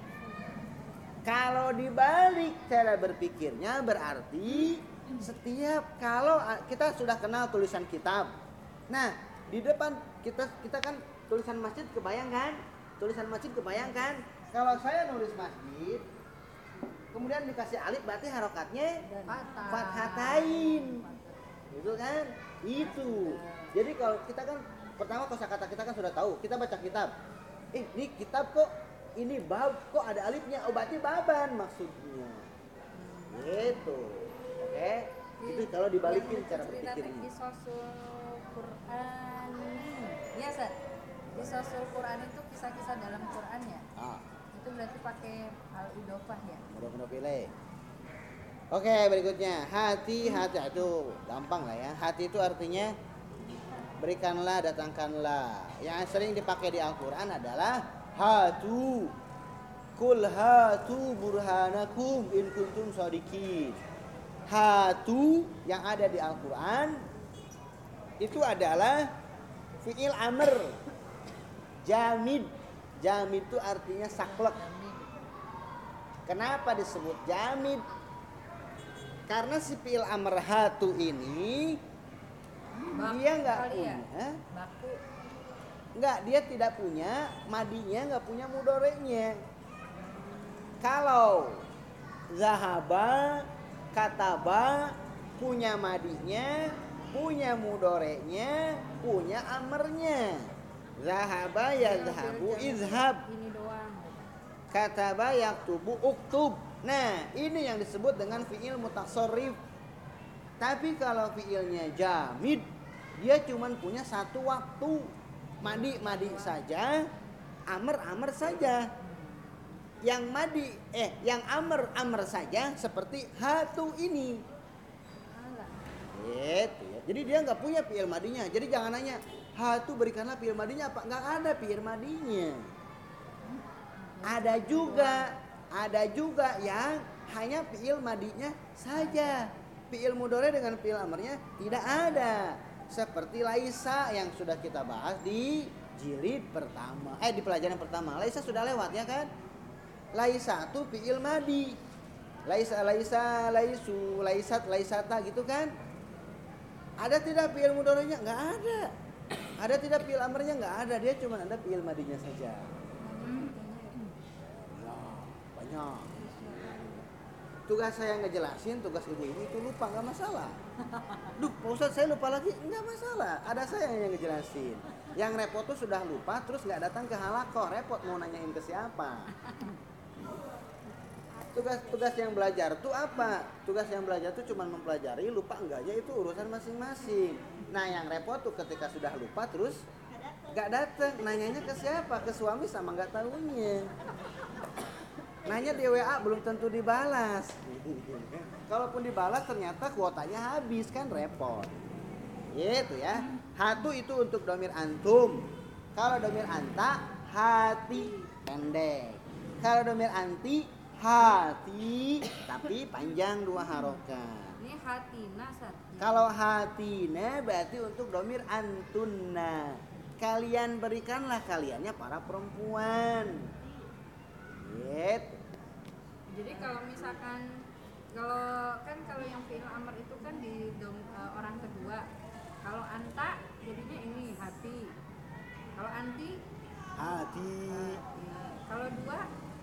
Kalau dibalik cara berpikirnya berarti setiap kalau kita sudah kenal tulisan kitab. Nah, di depan kita kita kan tulisan masjid kebayang kan? Tulisan masjid kebayang kan? Kalau saya nulis masjid kemudian dikasih alif berarti harokatnya Fathah. fathatain. Gitu kan? Itu. Jadi kalau kita kan pertama kosakata kita kan sudah tahu, kita baca kitab. Eh, ini kitab kok ini bab kok ada alifnya? Oh, berarti baban maksudnya. Gitu. Oke? Itu kalau dibalikin cara cerita berpikirnya. Kisosul Quran. Iya, Sat. Qisasul Quran itu kisah-kisah dalam Quran ya. Ah, Itu berarti pakai al idofah ya. mudah-mudahan pilih. Oke, berikutnya hati hati itu gampang lah ya. Hati itu artinya berikanlah, datangkanlah. Yang sering dipakai di Al-Quran adalah hatu. Kul hatu burhanakum in kuntum shodiqin. Hatu yang ada di Al-Quran itu adalah fi'il amr. Jamid. Jamid itu artinya saklek. Kenapa disebut jamid? Karena si fi'il amr hatu ini Baku dia nggak kali punya, ya? Baku. nggak dia tidak punya madinya, nggak punya mudoreknya. Kalau zahaba, kataba punya madinya, punya mudoreknya, punya amernya. Zahaba ya zahabu izhab, Ini doang. kataba yaktubu uktub. Nah, ini yang disebut dengan fi'il mutasorrif. Tapi kalau fi'ilnya jamid, dia cuman punya satu waktu. Madi madi saja, amr amr saja. Yang madi eh yang amr amr saja seperti hatu ini. Alah. Gitu ya. Jadi dia nggak punya fi'il madinya. Jadi jangan nanya hatu berikanlah fi'il madinya apa? Nggak ada fi'il madinya. Ada juga, ada juga yang hanya fi'il madinya saja. Fi'il mudhari dengan fi'il amrnya tidak ada. Seperti laisa yang sudah kita bahas di jilid pertama. Eh di pelajaran pertama. Laisa sudah lewat ya kan? Laisa itu fi'il madi. Laisa laisa laisu laisat laisata gitu kan? Ada tidak fi'il mudhari'nya? Enggak ada. Ada tidak fi'il amrnya? Enggak ada. Dia cuma ada fi'il madinya saja. Banyak. Tugas saya ngejelasin, tugas ibu-ibu itu lupa, nggak masalah. Duh, Pak Ustadz saya lupa lagi, nggak masalah. Ada saya yang ngejelasin. Yang repot tuh sudah lupa, terus nggak datang ke halakoh, repot mau nanyain ke siapa. Tugas-tugas yang belajar tuh apa? Tugas yang belajar tuh cuma mempelajari, lupa enggaknya itu urusan masing-masing. Nah, yang repot tuh ketika sudah lupa terus nggak datang, nanyanya ke siapa? Ke suami sama nggak tahunya. Nanya di W A belum tentu dibalas. Kalaupun dibalas ternyata kuotanya habis, kan repot. Gitu ya. Hatu itu untuk domir antum. Kalau domir anta, hati pendek. Kalau domir anti, hati tapi panjang dua harokat. Ini hatina Sat. Kalau hatina berarti untuk domir antunna. Kalian berikanlah, kaliannya para perempuan. Gitu. Jadi kalau misalkan kalau kan kalau yang fi'il amr itu kan di dom, uh, orang kedua. Kalau anta jadinya ini hati. Kalau anti Hati. hati. Kalau dua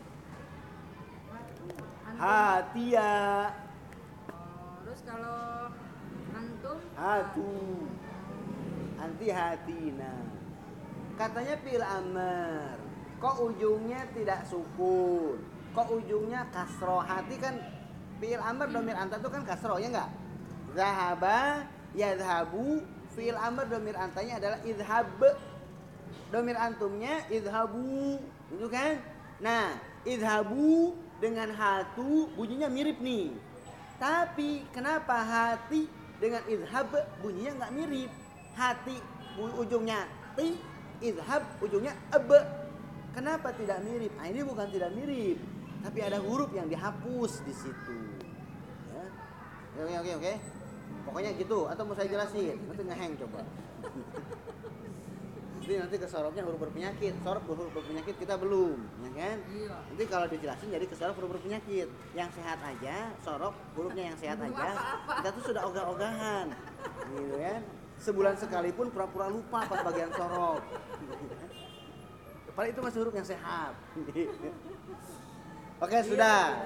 antum. Hati ya. Oh, terus kalau antum Hatu. Anti hatina. Katanya fil amr. Kok ujungnya tidak sukun? Kok ujungnya kasroh? Hati kan fi'il amr domir anta itu kan kasroh ya enggak? Zahaba yadhabu, fi'il amr domir antanya adalah idhab. Domir antumnya idhabu, gitu kan? Nah, idhabu dengan hatu bunyinya mirip nih. Tapi kenapa hati dengan idhab bunyinya nggak mirip? Hati ujungnya ti, idhab ujungnya eb. Kenapa tidak mirip? Nah, ini bukan tidak mirip, tapi ada huruf yang dihapus di situ. Ya. Oke oke oke. Pokoknya gitu. Atau mau saya jelasin? Nanti ngeheng coba. Nanti nanti kesorotnya huruf berpenyakit. Sorot huruf berpenyakit kita belum, ya kan? Iya. Nanti kalau dijelasin jadi kesorot huruf berpenyakit. Yang sehat aja, sorot hurufnya yang sehat Belum aja. apa-apa. Kita tuh sudah ogah-ogahan, gitu kan? Sebulan sekalipun pura-pura lupa pas bagian sorot. Padahal itu masih huruf yang sehat. Oke, sudah.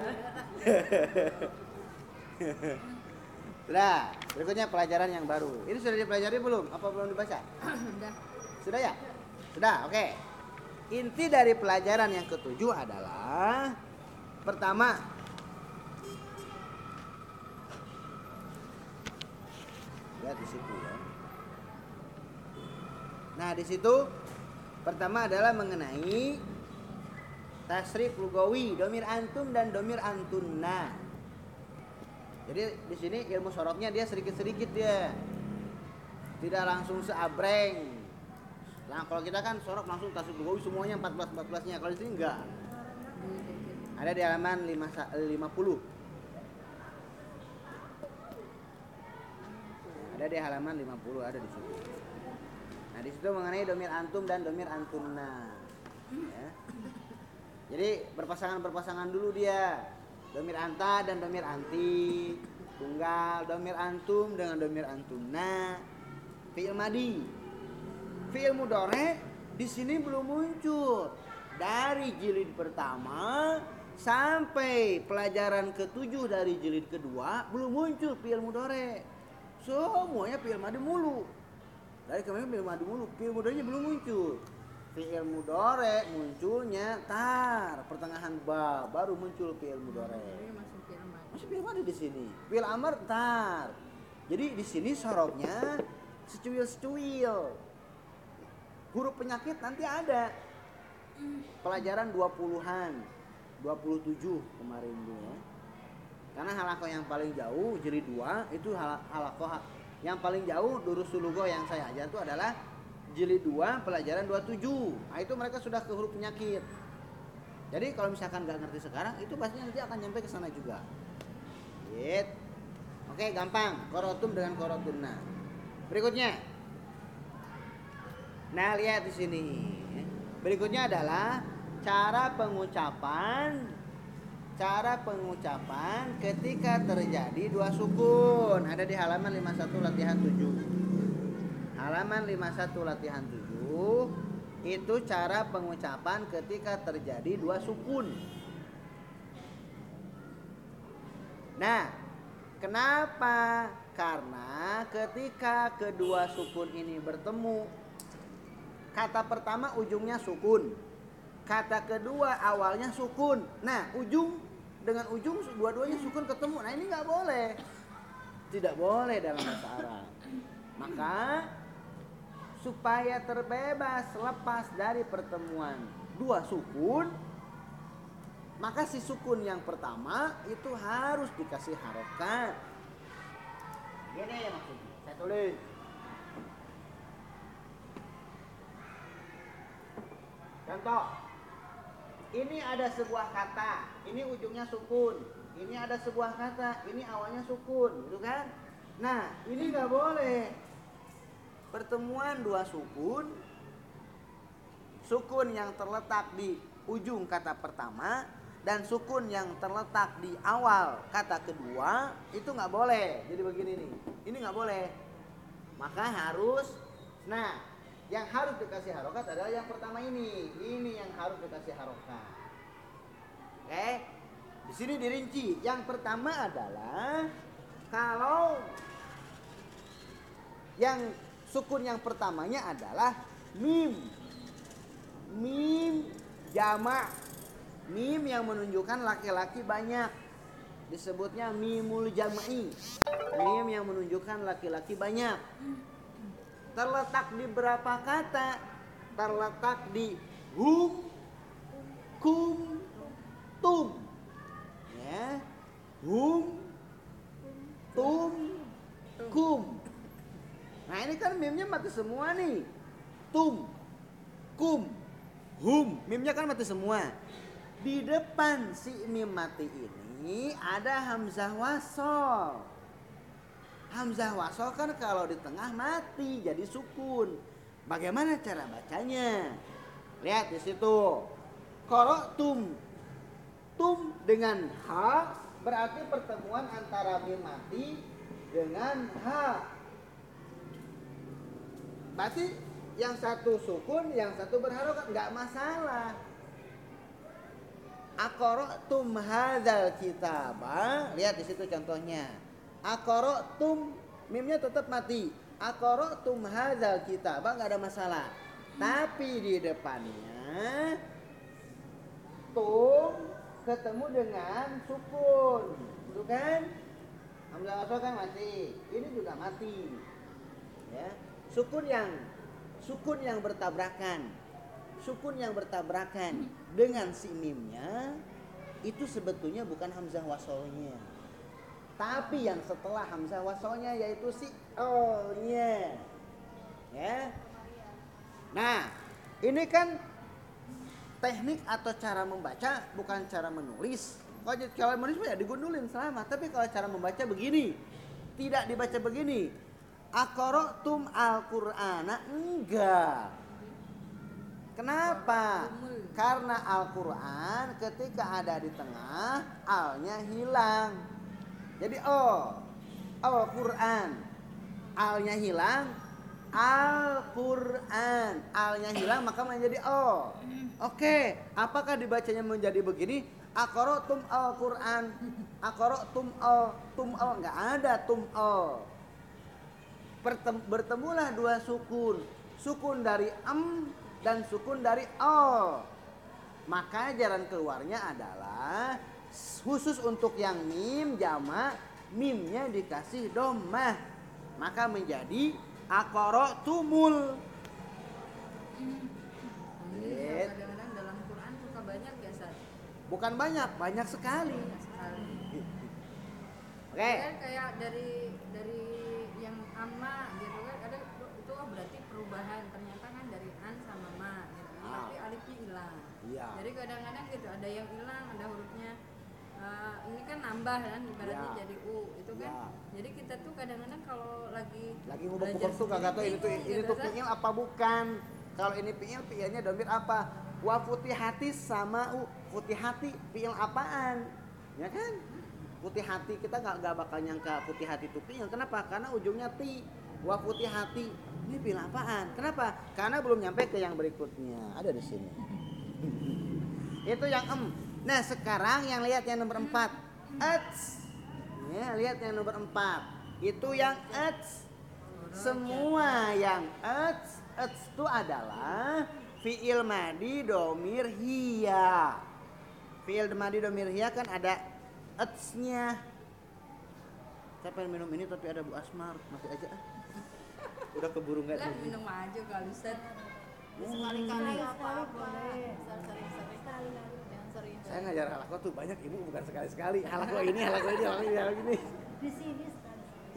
Sudah. Berikutnya pelajaran yang baru. Ini sudah dipelajari belum? Apa belum dibaca? Udah. Sudah ya? Sudah, oke. Inti dari pelajaran yang ketujuh adalah pertama, lihat di situ ya. Nah, di situ Pertama adalah mengenai tasrif lugawi, domir antum dan domir antunna. Jadi di sini ilmu soroknya dia sedikit-sedikit dia. Tidak langsung seabreng. Nah, kalau kita kan sorok langsung tasrif lugawi semuanya empat belas empat belas-nya. Kalau di sini enggak. Ada di halaman lima puluh. Ada di halaman lima puluh, ada di situ. Nah, di situ mengenai domir antum dan domir antunna. Ya. Jadi berpasangan-berpasangan dulu dia. Domir anta dan domir anti. Tunggal domir antum dengan domir antunna. Fi'il madi. Fi'il mudhari di sini belum muncul. Dari jilid pertama sampai pelajaran ketujuh dari jilid kedua belum muncul fi'il mudhari. Semuanya fi'il madi mulu. Dari kemarin fi'il madi mulu, fi'il mudhari'nya belum muncul. Fi'il mudhari munculnya tar pertengahan ba, baru muncul fi'il mudhari. Jadi masuk fi'il madi. Masih fi'il madi di sini. Fi'il amr tar. Jadi di sini sorobnya secuil-secuil. Huruf penyakit nanti ada. Pelajaran dua puluhan, dua puluh tujuh kemarin itu ya. Karena halakoh yang paling jauh jilid dua itu halakoh yang paling jauh durus sulugoh yang saya ajar itu adalah jilid dua pelajaran dua puluh tujuh. Nah, itu mereka sudah ke huruf penyakit. Jadi kalau misalkan nggak ngerti sekarang itu pasti nanti akan nyampe ke sana juga. Gitu. Oke, gampang. Korotum dengan korotunna. Berikutnya. Nah, lihat di sini. Berikutnya adalah cara pengucapan cara pengucapan ketika terjadi dua sukun. Ada di halaman lima puluh satu latihan tujuh. Halaman lima puluh satu latihan tujuh itu cara pengucapan ketika terjadi dua sukun. Nah, kenapa? Karena ketika kedua sukun ini bertemu, kata pertama ujungnya sukun, kata kedua awalnya sukun. Nah, ujung dengan ujung dua-duanya sukun ketemu. Nah, ini nggak boleh. Tidak boleh dalam bahasa Arab. Maka supaya terbebas lepas dari pertemuan dua sukun, maka si sukun yang pertama itu harus dikasih harokat. Gini ya maksudnya. Saya tulis. Contoh. Ini ada sebuah kata, ini ujungnya sukun. Ini ada sebuah kata, ini awalnya sukun, gitu kan? Nah, ini nggak boleh. Pertemuan dua sukun, sukun yang terletak di ujung kata pertama dan sukun yang terletak di awal kata kedua itu nggak boleh. Jadi begini nih, ini nggak boleh. Maka harus, nah. Yang harus dikasih harokat adalah yang pertama ini. Ini yang harus dikasih harokat. Oke? Di sini dirinci. Yang pertama adalah kalau yang sukun yang pertamanya adalah mim. Mim jamak. Mim yang menunjukkan laki-laki banyak. Disebutnya mimul jama'i. Mim yang menunjukkan laki-laki banyak. Terletak di berapa kata? Terletak di hum, kum, tum. Ya. Hum, tum, kum. Nah, ini kan mimnya mati semua nih. Tum, kum, hum. Mimnya kan mati semua. Di depan si mim mati ini ada hamzah wasol. Hamzah wasol kan kalau di tengah mati jadi sukun. Bagaimana cara bacanya? Lihat di situ. Qara'tum. Tum dengan ha berarti pertemuan antara mim mati dengan ha. Berarti yang satu sukun, yang satu berharokat, nggak masalah. Aqra'tum hadzal kitaba. Lihat di situ contohnya. Aqra'tum mimnya tetap mati. Aqra'tum hadzal kitaba enggak ada masalah. Tapi di depannya tum ketemu dengan sukun. Itu kan? Hamzah wasal kan mati. Ini juga mati. Ya. Sukun yang sukun yang bertabrakan. sukun yang bertabrakan dengan si mimnya itu sebetulnya bukan hamzah wasolnya, tapi yang setelah hamzah wasolnya yaitu si o-nya. Ya. Nah, ini kan teknik atau cara membaca, bukan cara menulis. Kalau cara menulis ya digundulin selamat, tapi kalau cara membaca begini, tidak dibaca begini. Aqra'tum al-Qur'ana, enggak. Kenapa? Karena Al-Quran ketika ada di tengah, alnya hilang. Jadi oh, Al-Quran, alnya hilang, Al-Quran, alnya hilang maka menjadi oh. Oke, apakah dibacanya menjadi begini? Aqra'tum al-Quran, Aqra'tum al, tum al, nggak ada tum al. Bertem- bertemulah dua sukun, sukun dari am dan sukun dari al. Maka jalan keluarnya adalah khusus untuk yang mim jamak, mimnya dikasih dhammah, maka menjadi aqra'tumul. Iya, kadang-kadang dalam Quran suka banyak ya, Sat. Bukan banyak, banyak sekali. Banyak sekali. Oke. Kan kayak dari dari yang amma gitu kan, ada itu oh, berarti perubahan, ternyata kan dari an sama ma gitu kan, Ah. tapi alifnya hilang. Iya. Jadi kadang-kadang gitu ada yang hilang, ada hurufnya eh, ini kan nambah kan, ibaratnya Iya. jadi u itu kan. Iya. Jadi kita tuh kadang-kadang kalau lagi Lagi belajar ngubek-ngubek tuh kagak tahu ini tuh bingung ini gitu, tuh Sat. fi'il apa bukan. Kalau ini fi'il, fi'ilnya domir apa? Wa futihati sama u. Futihati fi'il apaan? Ya kan? Futihati kita nggak nggak bakal nyangka futihati itu fi'il. Kenapa? Karena ujungnya ti. Wa futihati. Ini fi'il apaan? Kenapa? Karena belum nyampe ke yang berikutnya. Ada di sini. Itu yang em. Nah, sekarang yang lihat yang nomor empat. Ats. Ya, lihat yang nomor empat. Itu yang ats. Semua yang ats, ats itu adalah fi'il madi domir hiya. Fi'il madi domir hiya kan ada ats-nya. Saya pengen minum ini tapi ada Bu Asmar, masih aja ah. Udah keburu nggak Lah nih? minum aja kali, Sat. Sekali-kali Sekali, apa-apa. boleh. Sering-sering. Sekali-kali. Jangan sering. Saya ngajar halakwa tuh banyak ibu, bukan sekali-sekali. Halakwa ini, halakwa ini, halakwa ini, halakwa ini. Di sini sekali.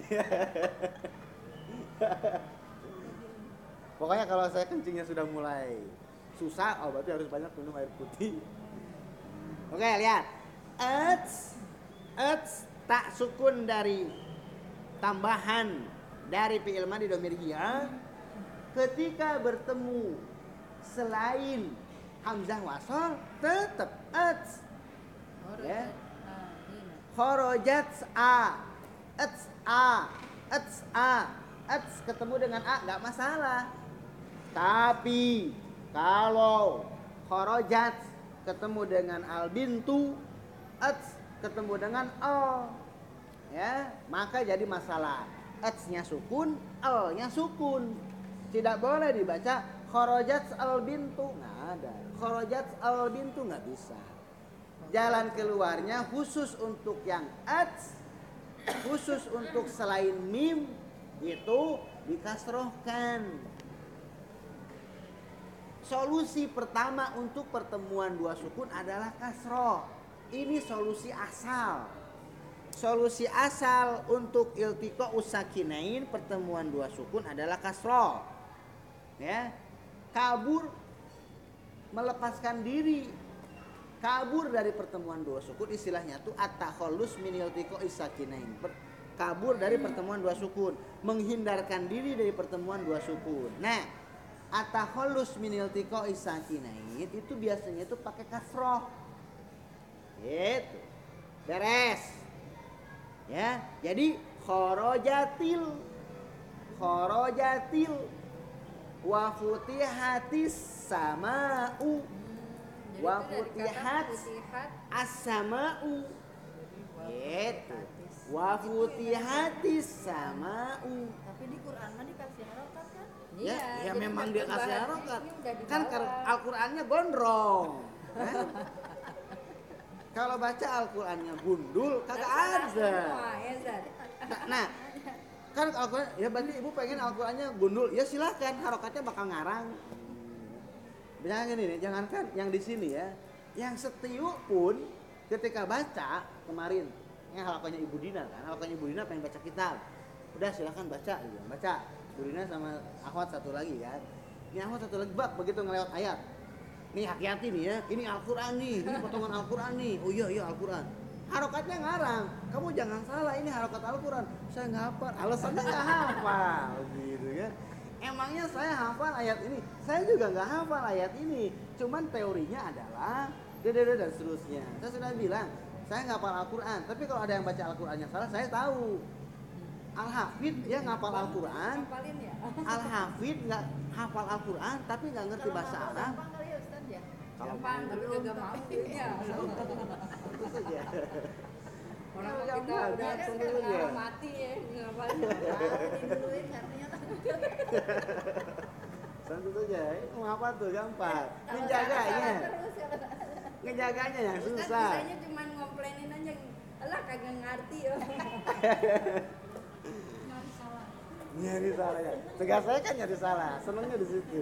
Pokoknya kalau saya kencingnya sudah mulai susah, oh berarti harus banyak minum air putih. Oke, lihat. Ats, ats tak sukun dari tambahan dari fi'il madi dhamir hiya ketika bertemu selain hamzah wasol tetap ats. Ya. Nah, ini. Kharajat a, ats a, ats a, ats ketemu dengan a nggak masalah. Tapi kalau kharajat ketemu dengan al bintu, ats ketemu dengan al, ya maka jadi masalah. Ats-nya sukun, al-nya sukun. Tidak boleh dibaca kharajat al bintu, nggak ada. Kharajat al bintu nggak bisa. Jalan keluarnya khusus untuk yang ats, khusus untuk selain mim itu dikasrohkan. Solusi pertama untuk pertemuan dua sukun adalah kasroh. Ini solusi asal. Solusi asal untuk iltiqa usakinain pertemuan dua sukun adalah kasroh. Ya, kabur melepaskan diri, kabur dari pertemuan dua sukun istilahnya tuh at-takhallus min iltiqa isakinain. Kabur dari pertemuan dua sukun, menghindarkan diri dari pertemuan dua sukun. Nah, at-takhallus min iltiqa isakinain itu biasanya itu pakai kasroh. Gitu. Beres. Ya, jadi kharajatil kharajatil wa futihatis sama'u Jadi wa itu dari kata futihat futihat as-sama'u. Gitu. Wa futihatis sama'u. Tapi di Quran mah dikasih harokat kan? Ya, ya jadi memang dia kasih pertumbuhannya harokat. ini udah di Kan bawah. Al-Qur'annya gondrong. Kan? Kalau baca Al-Qur'annya gundul kagak ada. Semua, ya, Zat. Nah, kan Al-Quran, ya berarti ibu pengen Al-Qurannya gundul, ya silahkan, harokatnya bakal ngarang. Misalnya gini nih, jangankan yang di sini ya, yang setiu pun ketika baca kemarin, yang halakonya Ibu Dina kan, halakonya Ibu Dina pengen baca kitab, udah silakan baca, gitu. Baca. Ibu Dina sama akhwat satu lagi kan, ini akhwat satu lagi bak begitu ngelewat ayat, nih hati-hati nih ya, ini Al-Quran nih, ini potongan Al-Quran nih, oh iya iya Al-Quran, harokatnya ngarang, kamu jangan salah ini harokat Al-Quran, saya nggak hafal, alasannya nggak hafal, gitu ya. Emangnya saya hafal ayat ini? Saya juga nggak hafal ayat ini. Cuman teorinya adalah dede dan seterusnya. Saya sudah bilang, saya nggak hafal Al-Quran. Tapi kalau ada yang baca Al-Qurannya salah, saya tahu. Al-Hafid dia ngapal Al-Quran. Hafalin ya. Al-Hafid nggak hafal Al-Quran, tapi nggak ngerti Kalau bahasa mau Arab. gampang kali ya Ustaz ya. Kalau Gampang, mau tapi belum, kagak mau ya. Tentu saja. Orang Kalau kita gampang, udah tentu setengah saja. mati ya, ngapain? Diduluin artinya takut. Tentu saja. Mau apa tuh gampang. Kalau Menjaganya, salah terus ya. ngejaganya yang Ustaz susah. bisanya cuma ngomplainin aja, alah kagak ngerti ya. Nyari salah. Nyari salah ya. Tegas saya kan nyari salah. Senengnya di situ.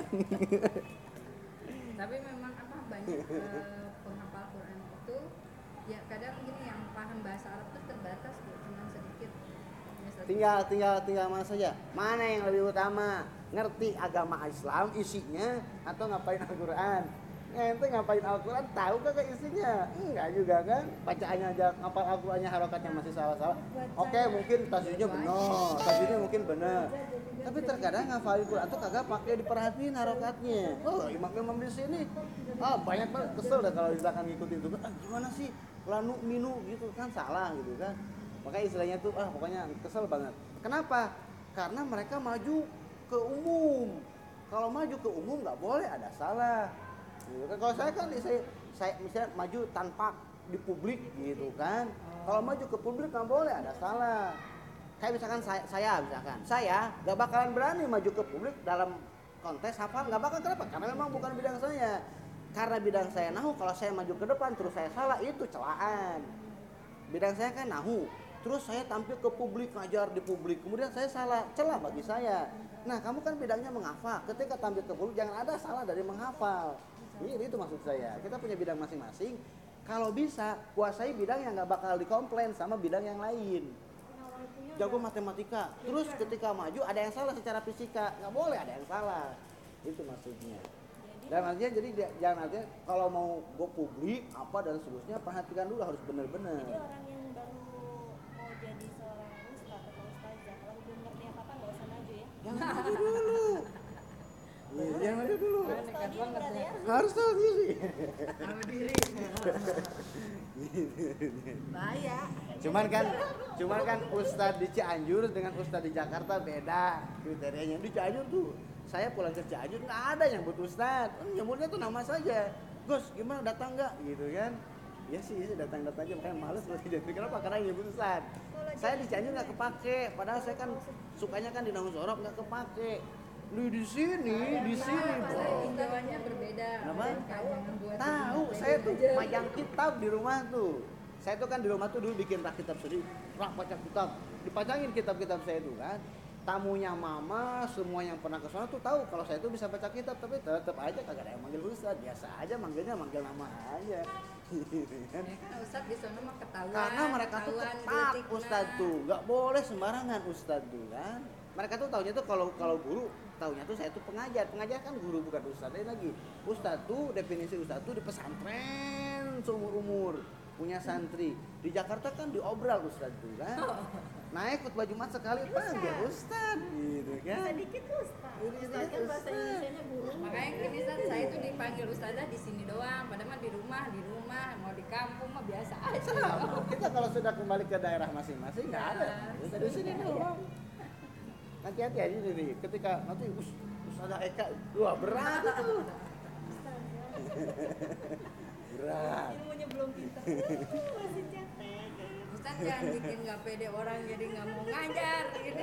Tapi memang apa banyak eh, penghafal Quran itu ya kadang gini yang paham bahasa Arab itu terbatas tuh, cuma sedikit. Ya, satu- Tinggal tinggal tinggal mana saja. Mana yang lebih utama? Ngerti agama Islam isinya atau ngapain Al-Qur'an? Ente ngapain Al-Quran, tahu kagak isinya? Enggak juga kan? Bacaannya aja, ngapal Al-Qurannya harokatnya masih salah-salah. Oke, mungkin tajwidnya benar, tajwidnya mungkin benar. Tapi terkadang ngafalin Quran tuh kagak pakai diperhatiin harokatnya. Oh, imam-imam di sini, ah banyak banget kesel dah kalau misalkan ngikutin itu. Ah, gimana sih? Lanu minu gitu kan salah gitu kan? Makanya istilahnya tuh, ah pokoknya kesel banget. Kenapa? Karena mereka maju ke umum. Kalau maju ke umum nggak boleh ada salah. Gitu kan. Kalau saya kan saya, saya misalnya maju tanpa di publik gitu kan. Kalau maju ke publik nggak boleh ada salah. Kayak misalkan saya, saya misalkan saya nggak bakalan berani maju ke publik dalam kontes hafal, nggak bakal. Kenapa? Karena memang bukan bidang saya. Karena bidang saya nahu, kalau saya maju ke depan terus saya salah itu celaan. Bidang saya kan nahu, terus saya tampil ke publik ngajar di publik, kemudian saya salah, celah bagi saya. Nah kamu kan bidangnya menghafal, ketika tampil ke publik jangan ada salah dari menghafal. Jadi itu maksud saya, kita punya bidang masing-masing. Kalau bisa kuasai bidang yang nggak bakal dikomplain sama bidang yang lain. Jago matematika, terus ketika maju ada yang salah secara fisika, nggak boleh ada yang salah. Itu maksudnya. Dan artinya jadi dia- jangan artinya kalau mau go publik apa dan seterusnya perhatikan dulu harus benar-benar. Jadi orang yang baru mau jadi seorang ustaz atau ustazah, kalau belum ngerti apa-apa nggak usah maju ya. Jangan maju dulu. Iya, jangan maju dulu. Harus tahu diri berarti ya. Harus tahu diri. Sama diri. Bahaya. Cuman kan, cuman kan Ustadz di Cianjur dengan Ustadz di Jakarta beda kriterianya. Di Cianjur tuh, saya pulang ke Cianjur nggak ada yang buat Ustadz. Nyebutnya tuh nama saja. Gus, gimana datang nggak? Gitu kan? Ya sih, sih datang-datang aja, makanya males loh jadi. Kenapa? Karena yang nyebut Ustadz. Saya di Cianjur nggak kepake, padahal saya kan sukanya kan di Nahu Sorok nggak kepake. Lu di sini, di sini, Bahasa bro. Jawanya berbeda. Kenapa? Jangan buat Tahu, ini. saya tuh majang kitab di rumah tuh. Saya tuh kan di rumah tuh dulu bikin rak kitab sendiri, rak baca kitab, dipajangin kitab-kitab saya itu kan. Tamunya mama, semua yang pernah ke sana tuh tahu kalau saya tuh bisa baca kitab, tapi tetap aja kagak ada yang manggil Ustaz, biasa aja manggilnya manggil nama aja. Ya kan Ustadz di sana mah ketahuan. Karena mereka tuh ketahuan, ketat gelitik, Ustadz nah. tuh, nggak boleh sembarangan Ustadz tuh kan. Mereka tuh taunya tuh kalau kalau guru taunya tuh saya tuh pengajar, pengajar kan guru bukan Ustadz. Lain lagi, Ustadz tuh definisi Ustadz tuh di pesantren seumur umur punya santri. Di Jakarta kan diobral Ustadz tuh kan. Naik khutbah Jumat sekali panggil Ustadz gitu kan. Sedikit ustaz. Sedikit Ustaz kan bahasa ustaz. Indonesianya guru. Makanya gini Ustaz, saya tuh dipanggil ustazah di sini doang, padahal mah di rumah, di rumah, mau di kampung mah biasa aja. Sama. Kita kalau sudah kembali ke daerah masing-masing nggak ada. Kita di sini doang. Hati-hati aja nih, ketika nanti us, Ustazah Eka, wah berat itu. Berat. Ilmunya belum pintar. Masih cetek. Ustaz jangan bikin nggak pede orang jadi nggak mau ngajar gitu.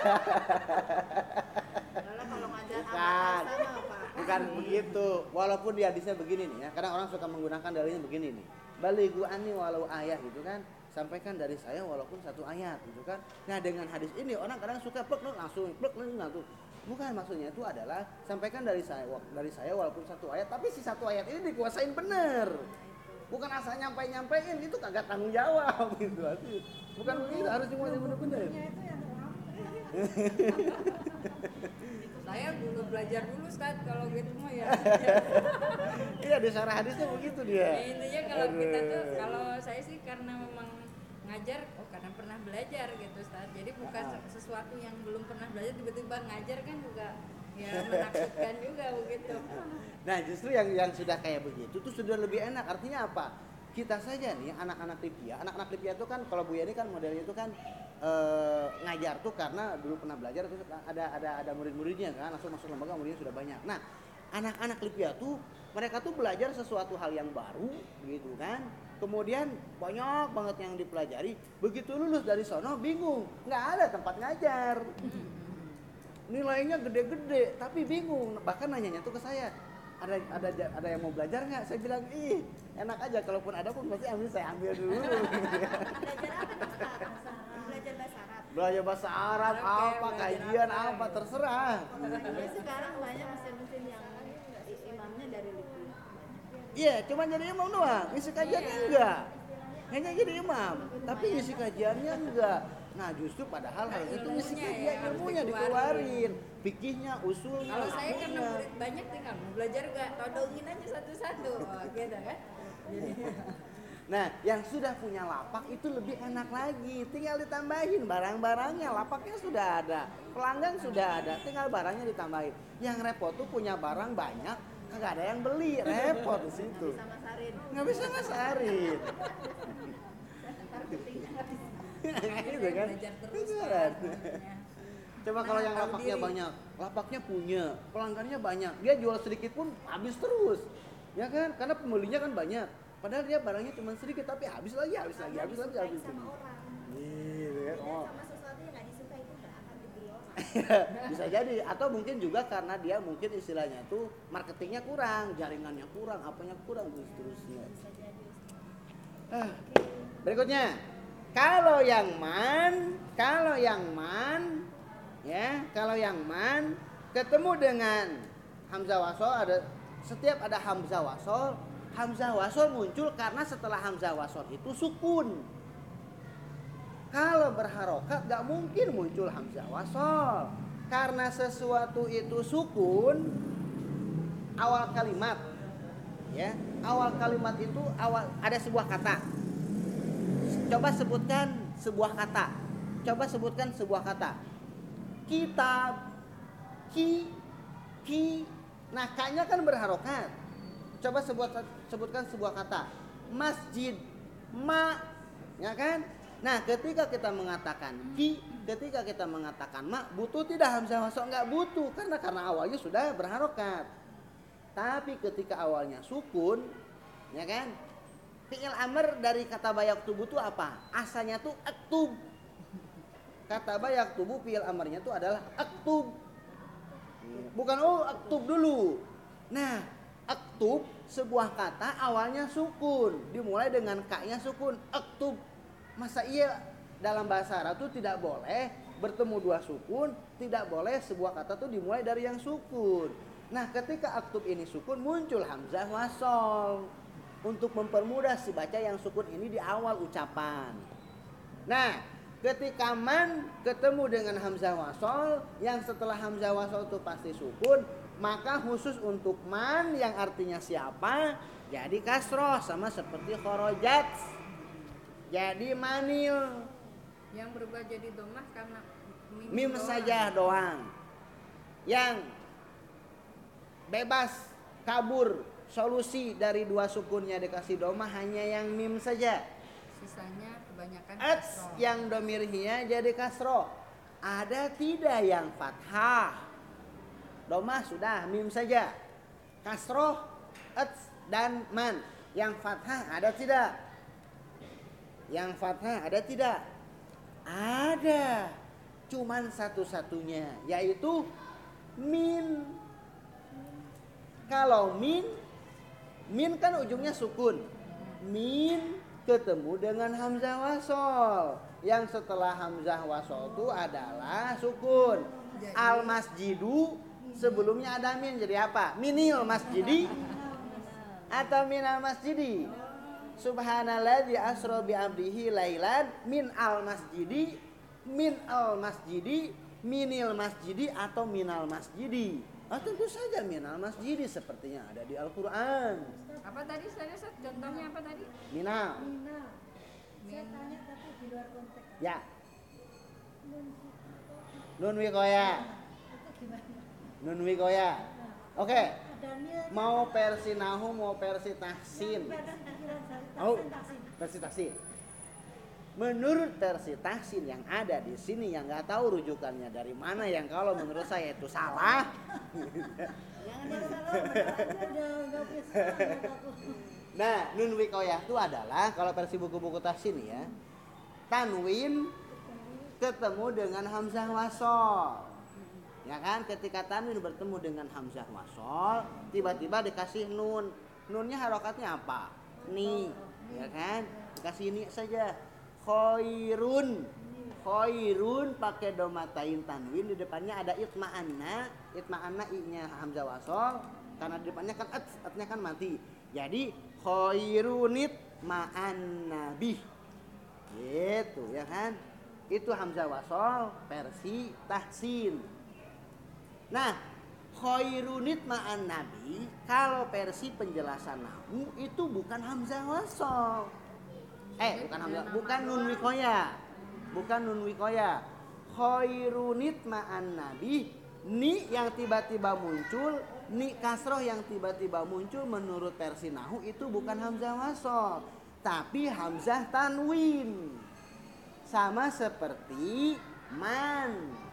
Kalau kalau ngajar Bukan. apa sama apa? Bukan begitu. Walaupun di hadisnya begini nih ya, kadang orang suka menggunakan dalilnya begini nih. Balighu anni walau ayat gitu kan. Sampaikan dari saya walaupun satu ayat gitu kan. Nah dengan hadis ini orang kadang suka plek langsung plek langsung Bukan, maksudnya itu adalah sampaikan dari saya dari saya walaupun satu ayat, tapi si satu ayat ini dikuasain bener. Bukan asal nyampe-nyampein, itu kagak tanggung jawab gitu. Bukan begitu, harus semuanya bener-bener. Nya itu yang terlambat. Saya dulu belajar dulu Ustaz kalau gitu mah ya. Iya, di syarah hadisnya begitu dia. Ya, intinya kalau kita tuh, Aduh. kalau saya sih karena memang ngajar, oh karena pernah belajar gitu Ustaz. Jadi bukan Ah. sesuatu yang belum pernah belajar tiba-tiba ngajar kan juga ya menakutkan juga begitu. Nah, justru yang yang sudah kayak begitu tuh sudah lebih enak. Artinya apa? Kita saja nih anak-anak Lipia, anak-anak Lipia itu kan kalau Bu Yani kan modelnya itu kan eh, ngajar tuh karena dulu pernah belajar terus ada ada ada murid-muridnya kan, langsung masuk lembaga muridnya sudah banyak. Nah, anak-anak Lipia tuh mereka tuh belajar sesuatu hal yang baru gitu kan. Kemudian banyak banget yang dipelajari. Begitu lulus dari sono bingung, nggak ada tempat ngajar. Nilainya gede-gede tapi bingung, bahkan nanyanya tuh ke saya, ada ada ada yang mau belajar nggak? Saya bilang ih enak aja, kalaupun ada pun pasti ambil saya ambil dulu. Belajar apa tuh sekarang? Belajar bahasa Arab. Belajar bahasa Arab Oke, apa, belajar kajian apa, apa gitu. terserah. Ya sekarang banyak mesin-mesin yang imamnya dari Libya. Iya, cuma jadi imam doang, isi kajiannya Iya. enggak. Hanya jadi imam, tapi isi kajiannya enggak. Nah justru padahal hal itu isi Ilmunya kajian ya, harus ilmunya dikeluarin. dikeluarin, fikihnya, usulnya. Kalau saya karena ilmunya. murid banyak tinggal mau belajar gak todongin aja satu-satu, oh, gitu kan. Jadi Nah, yang sudah punya lapak itu lebih enak lagi. Tinggal ditambahin barang-barangnya, lapaknya sudah ada, pelanggan sudah ada, tinggal barangnya ditambahin. Yang repot tuh punya barang banyak, kagak ada yang beli, repot di situ. Sama Sarin. Nggak bisa ngasarin. Marketingnya nggak bisa. Gitu kan? belajar terus Gitu kan. kan? sebenarnya. Coba Nah, kalau yang tahu lapaknya diri. banyak, lapaknya punya, pelanggannya banyak, dia jual sedikit pun habis terus, ya kan? Karena pembelinya kan banyak. Padahal dia barangnya cuma sedikit tapi habis lagi, habis lagi, habis lagi, Disukai habis sama lagi. orang. Gitu ya. Dan Oh. sama sesuatu yang nggak disukai itu nggak akan dibeli orang. Bisa jadi, atau mungkin juga karena dia mungkin istilahnya tuh marketingnya kurang, jaringannya kurang, apanya kurang terus terusnya. Bisa jadi. Ah, berikutnya, kalau yang man, kalau yang man, ya, kalau yang man ketemu dengan hamzah wasol, ada setiap ada hamzah wasol, hamzah wasol muncul karena setelah hamzah wasol itu sukun. Kalau berharokat gak mungkin muncul hamzah wasol, karena sesuatu itu sukun awal kalimat, ya, awal kalimat itu awal ada sebuah kata. Coba sebutkan sebuah kata. Coba sebutkan sebuah kata. Kitab, ki, ki. Nah, kaknya kan berharokat. Coba sebut, sebutkan sebuah kata. Masjid, ma, ya kan? Nah, ketika kita mengatakan ki, ketika kita mengatakan ma, butuh tidak hamzah wasol? Enggak butuh, karena karena awalnya sudah berharokat. Tapi ketika awalnya sukun, ya kan? Fi'il amr dari kata bayak tubuh itu apa? Asalnya tuh aktub. Kata bayak tubuh fi'il amrnya itu adalah aktub. Bukan oh aktub dulu. Nah, aktub sebuah kata awalnya sukun, dimulai dengan ka-nya sukun, aktub. Masa iya dalam bahasa Arab itu tidak boleh bertemu dua sukun, tidak boleh sebuah kata itu dimulai dari yang sukun. Nah, ketika aktub ini sukun muncul hamzah wasol untuk mempermudah si baca yang sukun ini di awal ucapan. Nah, ketika man ketemu dengan hamzah wasol yang setelah hamzah wasol itu pasti sukun, maka khusus untuk man yang artinya siapa jadi kasroh, sama seperti khorojat jadi manil. Yang berubah jadi domah karena mim, Mim doang. saja doang. Yang bebas kabur solusi dari dua sukunnya dikasih domah hanya yang mim saja. Sisanya kebanyakan Ats kasroh. yang domirnya jadi kasroh. Ada tidak yang fathah? Domah sudah mim saja. Kasroh, ats dan man. Yang fathah ada tidak? Yang fathah ada tidak? Ada. Cuman satu-satunya yaitu min. Kalau min, min kan ujungnya sukun. Min ketemu dengan hamzah wasol. Yang setelah hamzah wasol itu adalah sukun. Jadi- al masjidu sebelumnya ada min jadi apa? Minil masjidi atau minal masjidi. Subhanalladzi asra bi abdihi lailan min al masjidi min al masjidi minil masjidi atau minal masjidi. Ah, tentu saja minal masjidi sepertinya ada di Al-Qur'an. Apa tadi saya Ustaz? Contohnya apa tadi? Minal. Mina. Saya Min. tanya tapi di luar konteks. Ya, Nun nun wikoya. itu gimana? Nun wikoya. Oke, Ada nil. mau versi nahu mau versi tahsin. Oh, versi tahsin. Menurut versi tahsin yang ada di sini yang nggak tahu rujukannya dari mana, yang kalau menurut saya itu salah. Jangan yang salah, bener aja. Udah nggak bisa lihat aku. Nah, nun wikoyah itu adalah kalau versi buku-buku tahsin ya, tanwin ketemu dengan hamzah wasol. Ya kan, ketika tanwin bertemu dengan hamzah wasol, tiba-tiba dikasih nun. Nunnya harokatnya apa? Ni, ya kan? Dikasih ni saja. Khairun. Khairun pakai domatain tanwin, di depannya ada itma'anna. Itma'anna i-nya hamzah wasol, karena di depannya kan at, atnya kan mati. Jadi khairunit ma'an nabi. Gitu ya kan? Itu hamzah wasol versi tahsin. Nah, khairunit ma'an nabi kalau versi penjelasan nahu itu bukan hamzah wasol. Eh, bukan hamzah, bukan nun wikoya. Bukan nun wikoya. Khairunit ma'an nabi, ni yang tiba-tiba muncul, ni kasroh yang tiba-tiba muncul menurut versi nahu itu bukan hamzah wasol, tapi hamzah tanwin. Sama seperti man.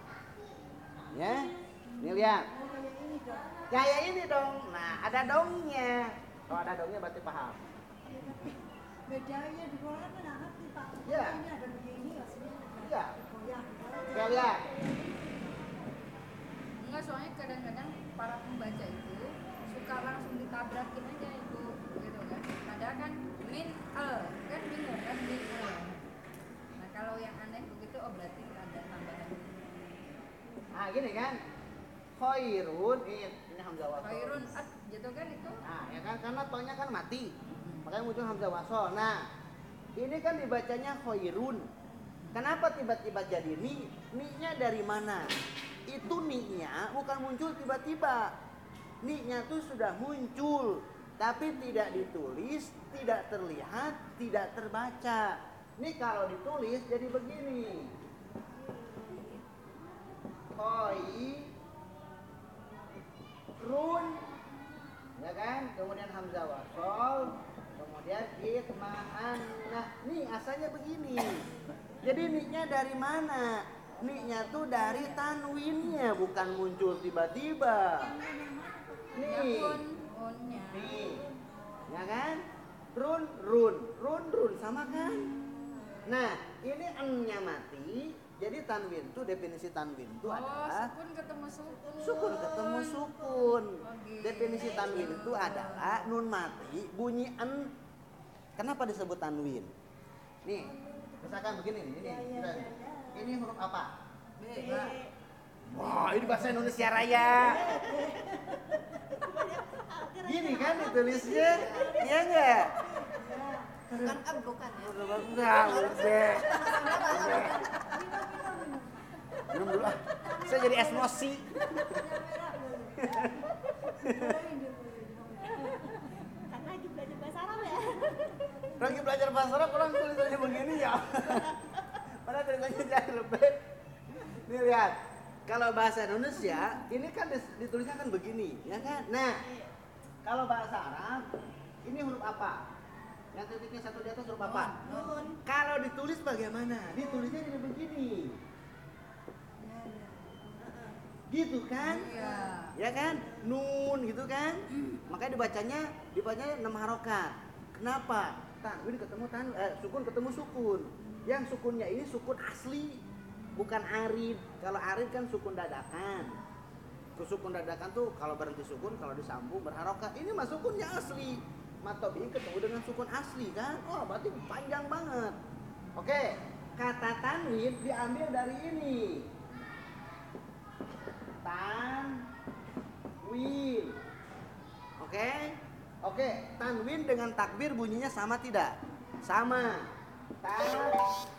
Ya. Nih lihat. Kayak ini dong. Nah, ada dongnya. Kalau ada dongnya berarti paham. Bedanya di Quran mana ngerti Pak? Iya. Ini ada begini aslinya. Iya. Goyang. Oke, lihat. Enggak, soalnya kadang-kadang para pembaca itu suka langsung ditabrakin aja itu gitu kan. Padahal kan min al kan bingung kan min al. Nah kalau yang aneh begitu oh berarti ada tambahan Nah, gini kan. Khairun ini, ini hamzah wasol. khairun at gitu kan itu. Nah, ya kan karena tonya kan mati. Makanya muncul hamzah wasol. Nah, ini kan dibacanya khairun. Kenapa tiba-tiba jadi ni? Ni-nya dari mana? Itu ni-nya bukan muncul tiba-tiba. Ni-nya tuh sudah muncul, tapi tidak ditulis, tidak terlihat, tidak terbaca. Ini kalau ditulis jadi begini. Khairun, ya kan? Kemudian hamzah wasol, kemudian itma'an. Nah, nih asalnya begini. Jadi ni-nya dari mana? Ni-nya tuh dari tanwinnya, bukan muncul tiba-tiba. Ya Nih, pun unnya. nih, ya kan? Run, run, run, run, sama kan? Nah, ini n-nya mati. Jadi tanwin tuh, definisi tanwin itu Oh, adalah sukun ketemu sukun. sukun ketemu sukun. Oh, gitu. Definisi tanwin itu adalah nun mati bunyi en. Kenapa disebut tanwin? Nih, misalkan begini nih, ini, misalkan, ini huruf apa? B. Wah, ini bahasa Indonesia Raya. Gini kan ditulisnya, iya enggak? Bukan ab, bukan ya. Enggak, udah. Minum dulu ah. Saya jadi emosi. Kan lagi belajar bahasa Arab ya. Lagi belajar bahasa Arab orang tulisannya begini ya. Padahal tulisannya jauh lebih. Nih lihat. Kalau bahasa Indonesia ini kan ditulisnya kan begini, ya kan? Nah, kalau bahasa Arab ini huruf apa? Yang titiknya satu di atas huruf apa? Nun. Kalau ditulis bagaimana? Ditulisnya jadi begini. Gitu kan? Iya. Ya kan? Nun gitu kan? Makanya dibacanya dibacanya enam harokat. Kenapa? Tanwin ketemu tan eh, sukun ketemu sukun. Yang sukunnya ini sukun asli, bukan arid. Kalau arid kan sukun dadakan. Sukun dadakan tuh kalau berhenti sukun, kalau disambung berharokat. Ini mah sukunnya asli. Matobi ketemu dengan sukun asli kan? Oh, berarti panjang banget. Oke, kata tanwin diambil dari ini. tanwin. Oke? Oke, tanwin dengan takbir bunyinya sama tidak? Sama. Tak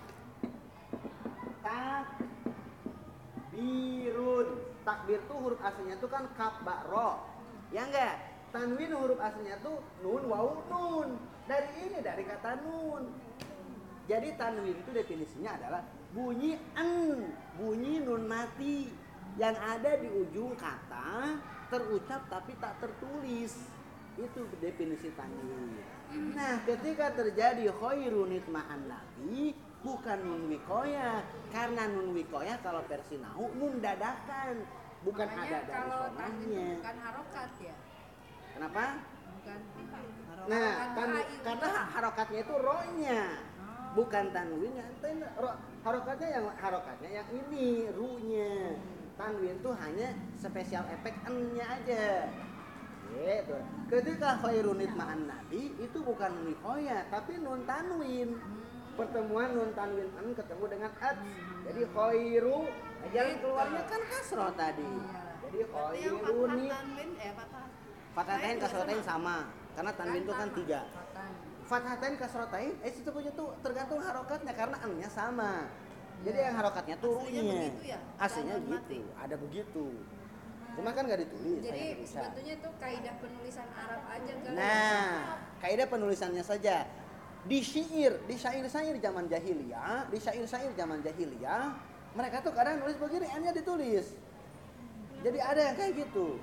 takbirun. Takbir tuh huruf aslinya tuh kan kaf ba ro. Ya enggak? Tanwin huruf aslinya tuh nun wawu nun. Dari ini dari kata nun. Jadi tanwin itu definisinya adalah bunyi en, bunyi nun mati yang ada di ujung kata terucap tapi tak tertulis. Itu definisi tanwin. Nah, ketika terjadi khairun itma'an nabi, bukan nun wikoya, karena nun wikoya kalau versi nahu nun dadakan, bukan Makanya ada dari kalau tanwin sonahnya. itu bukan harokat ya. Kenapa? Bukan Nah, Bukan kan, roh, itu. karena harokatnya itu rohnya, bukan tanwinnya. Tan- ro- Harokatnya yang harokatnya yang ini runya. Tanwin itu hanya spesial efek n-nya aja. Gitu. Ketika khairun itma'an nabi itu bukan nun wikoya tapi nun tanwin. Pertemuan nun tanwin n ketemu dengan at. Jadi khairu, nah, jalan keluarnya kan kasroh tadi. Jadi Berarti yang khairun fathah it- tanwin eh fathah. Fathatain kasrotain sama. Karena tanwin itu kan tiga. Fatan. Fathatain kasrotain, eh itu punya tuh tergantung harokatnya karena n-nya sama. Jadi yang harokatnya tuh Aslinya runya. begitu ya? Aslinya Jangan mati. gitu, ada begitu. Cuma kan nggak ditulis. Jadi hanya bisa. sebetulnya itu kaidah penulisan Arab aja kan. Nah, kaidah penulisannya saja. Di syair, di syair-syair zaman jahiliyah, di syair-syair zaman jahiliyah, mereka tuh kadang nulis begini, n-nya ditulis. Jadi ada yang kayak gitu.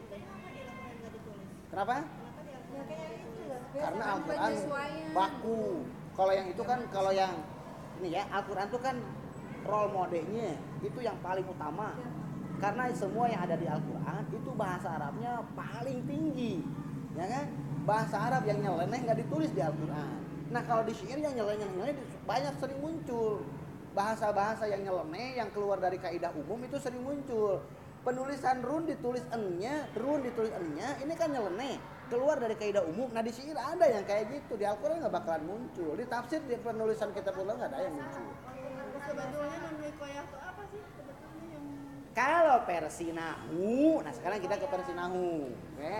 Kenapa? Ya kayak itu loh. Karena Kan Al-Quran penyesuaian. baku. Kalau yang itu kan, kalau yang ini ya, Al-Quran itu kan role modelnya itu yang paling utama. Karena semua yang ada di Al-Quran itu bahasa Arabnya paling tinggi, ya kan? Bahasa Arab yang nyeleneh nggak ditulis di Al-Quran. Nah kalau di syair yang nyeleneh-nyeleneh banyak sering muncul bahasa-bahasa yang nyeleneh yang keluar dari kaidah umum itu sering muncul. Penulisan run ditulis n-nya, run ditulis n-nya, ini kan nyeleneh keluar dari kaidah umum. Nah di syair ada yang kayak gitu, di Al-Quran nggak bakalan muncul. Di tafsir, di penulisan kitab ulama nggak ada yang muncul. Sebetulnya nun wikoyah itu apa sih? Sebetulnya yang Kalau versi nahu, nah sekarang kita ke versi nahu, oke?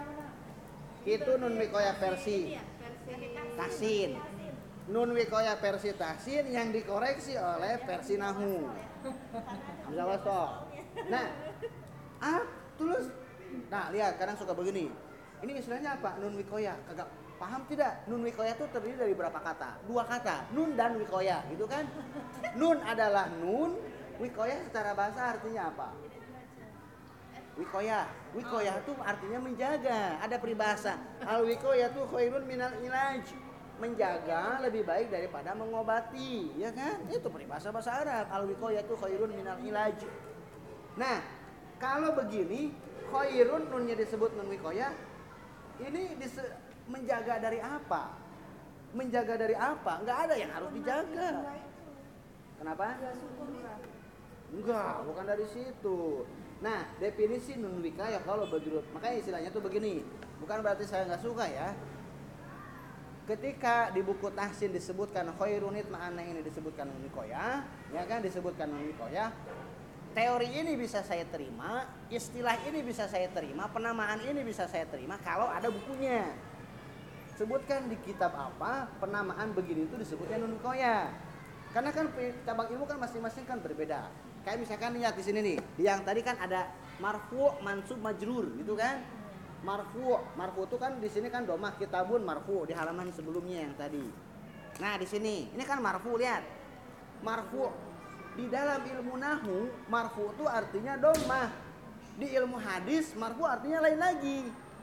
Itu nun wikoya versi ini ya, versi tahsin. Nun wikoya versi tahsin yang dikoreksi oleh versi nahu. Bisa toh. Nah, ah, tulus. Nah, lihat kadang suka begini. Ini istilahnya apa? Nun wikoya. Kagak paham tidak? Nun wikoya itu terdiri dari berapa kata? Dua kata, nun dan wikoya, gitu kan? Nun adalah nun, wikoya secara bahasa artinya apa? Wikoya, wikoya itu artinya menjaga. Ada peribahasa. Al wikoya itu khairun minal ilaj. Menjaga lebih baik daripada mengobati, ya kan? Itu peribahasa bahasa Arab. Al wikoya itu khairun minal ilaj. Nah, kalau begini, khairun nunnya disebut nun wikoya. Ini dise- menjaga dari apa? Menjaga dari apa? Enggak ada yang harus dijaga. Kenapa? Enggak, bukan dari situ. Nah, definisi nun wikoya kalau menurut, makanya istilahnya tuh begini. Bukan berarti saya nggak suka ya. Ketika di buku tahsin disebutkan khairun itma'anna ini disebutkan nun wikoya, ya kan disebutkan nun wikoya. Teori ini bisa saya terima, istilah ini bisa saya terima, penamaan ini bisa saya terima kalau ada bukunya. Sebutkan di kitab apa penamaan begini itu disebutnya nun wikoya. Karena kan cabang ilmu kan masing-masing kan berbeda. Kayak misalkan lihat di sini nih, di yang tadi kan ada marfu, mansub, majrur, gitu kan? Marfu, marfu itu kan di sini kan domah kitabun marfu di halaman sebelumnya yang tadi. Nah di sini, ini kan marfu, lihat, marfu di dalam ilmu nahu, marfu itu artinya domah. Di ilmu hadis, marfu artinya lain lagi.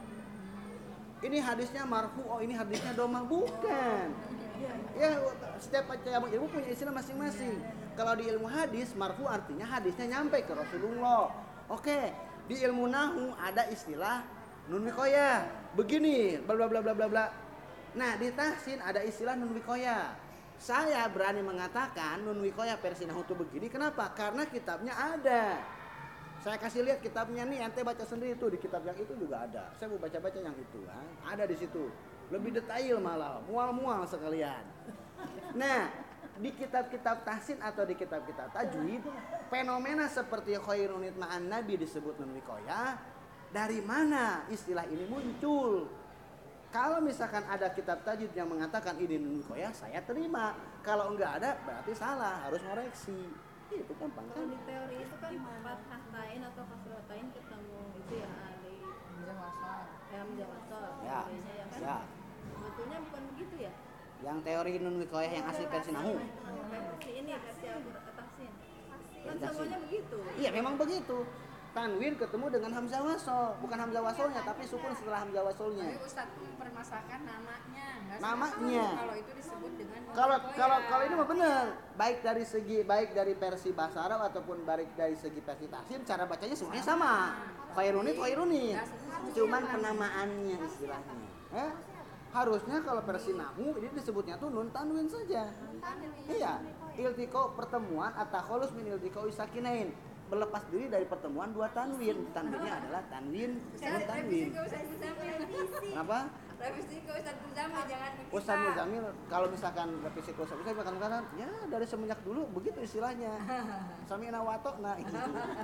Ini hadisnya marfu, oh ini hadisnya domah, bukan. Ya setiap cabang ilmu punya istilah masing-masing. Kalau di ilmu hadis, marfu artinya hadisnya nyampe ke Rasulullah. Oke, di ilmu nahu ada istilah nun wikoya. Begini, bla bla bla bla bla bla. Nah, di tahsin ada istilah nun wikoya. Saya berani mengatakan nun wikoya versi nahu itu begini. Kenapa? Karena kitabnya ada. Saya kasih lihat kitabnya nih, ente baca sendiri tuh, di kitab yang itu juga ada. Saya mau baca-baca yang itu, kan? Ada di situ. Lebih detail malah, mual-mual sekalian. Nah, di kitab-kitab tahsin atau di kitab-kitab tajwid, fenomena seperti khairun itma'an nabi disebut nun wikoyah. Dari mana istilah ini muncul? Kalau misalkan ada kitab tajwid yang mengatakan ini nun wikoyah, saya terima. Kalau enggak ada, berarti salah, harus ngoreksi. Itu gampang Kalau kan? di teori itu kan fathah tain atau kasroh tain ketemu itu ya alif Bisa masuk. yang jawasol. Ya, ya kan? ya. Sebetulnya bukan begitu ya? Yang teori nun wikoyah yang asli versi nahu. Versi ini versi Al-Qur'an tahsin. Kan Tahsin. semuanya begitu. Iya, memang begitu. Tanwin ketemu dengan hamzah wasol, bukan hamzah wasolnya tapi sukun setelah hamzah wasolnya. Tapi Ustadz mempermasalahkan namanya. Nggak Namanya. salah kalau itu disebut dengan Kalau wikoyah. kalau kalau ini mah benar, baik dari segi baik dari versi bahasa Arab ataupun baik dari segi versi tahsin, cara bacanya semuanya sama. Khairunit khairunit. Cuman penamaannya istilahnya. Eh? Harusnya kalau versi nahu ini disebutnya tuh nun tanwin saja. Iya, iltiko pertemuan atakholus min iltiko isakinain. Berlepas diri dari pertemuan dua tanwin. Tanwinnya adalah tanwin nun tanwin. Revisi ke Ustadz Muzamil. Kenapa? Revisi ke Ustadz Muzamil, jangan ke kita. Ustaz Muzamil kalau misalkan revisi ke Ustaz Muzamil kadang-kadang ya dari semenjak dulu begitu istilahnya. Sami'na wa ata'na gitu.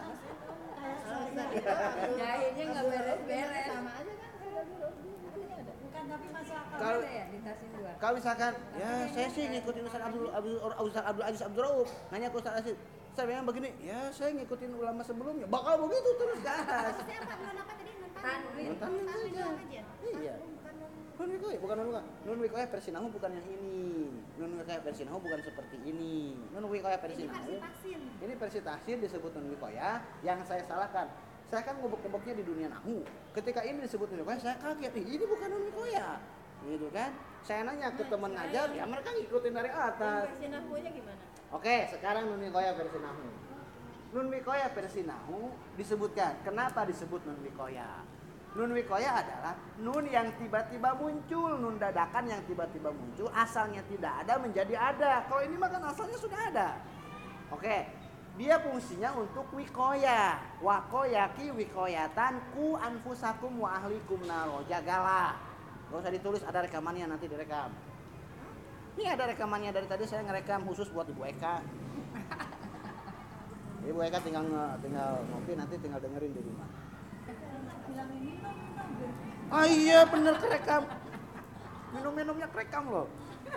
Kalau Ustaz itu Jahilnya nggak beres-beres. sama aja kan sudah dulu. Bukan tapi masuk akal. Kalau Ada ya di Tahsin dua. kalau misalkan ya saya sih ngikutin Ustaz Abdul Abdul Ustaz Abdul Aziz Abdul Rauf, nanya ke Ustaz Aziz. Ustaz memang begini, ya saya ngikutin ulama sebelumnya. Bakal begitu terus gas. Maksudnya apa? Non apa tadi? Non Tanwin. Nun tanwin Tanwin saja. doang aja. Iya. Bukan non. Nun wikoyah bukan nun wikoyah. Nun wikoyah versi nahu bukan yang ini. Nun wikoyah versi nahu bukan seperti ini. Nun wikoyah versi Ini nahu. versi vaksin. Ini versi tahsin disebut nun wikoyah, yang saya salahkan. Saya kan ngobok-ngoboknya di dunia nahu. Ketika ini disebut nun wikoyah, saya kaget. Ih, ini bukan nun wikoyah. Gitu kan? Saya nanya ke teman ngajar, ya mereka ngikutin dari atas. Versi nahwunya gimana? Oke, sekarang nun wikoyah versi nahu. Nun wikoyah versi nahu disebutkan. Kenapa disebut nun wikoyah? Nun wikoyah adalah nun yang tiba-tiba muncul, nun dadakan yang tiba-tiba muncul, asalnya tidak ada menjadi ada. Kalau ini mah kan asalnya sudah ada. Oke, dia fungsinya untuk wikoyah. Wakoyaki wikoyatan ku anfusakum wa ahlikum naro. Jagalah. Gak usah ditulis, ada rekamannya, nanti direkam. Ini ada rekamannya dari tadi saya ngerekam khusus buat Ibu Eka. Ibu Eka tinggal nge- tinggal ngopi, nanti tinggal dengerin di rumah. Ah iya bener kerekam. Minum-minumnya kerekam loh.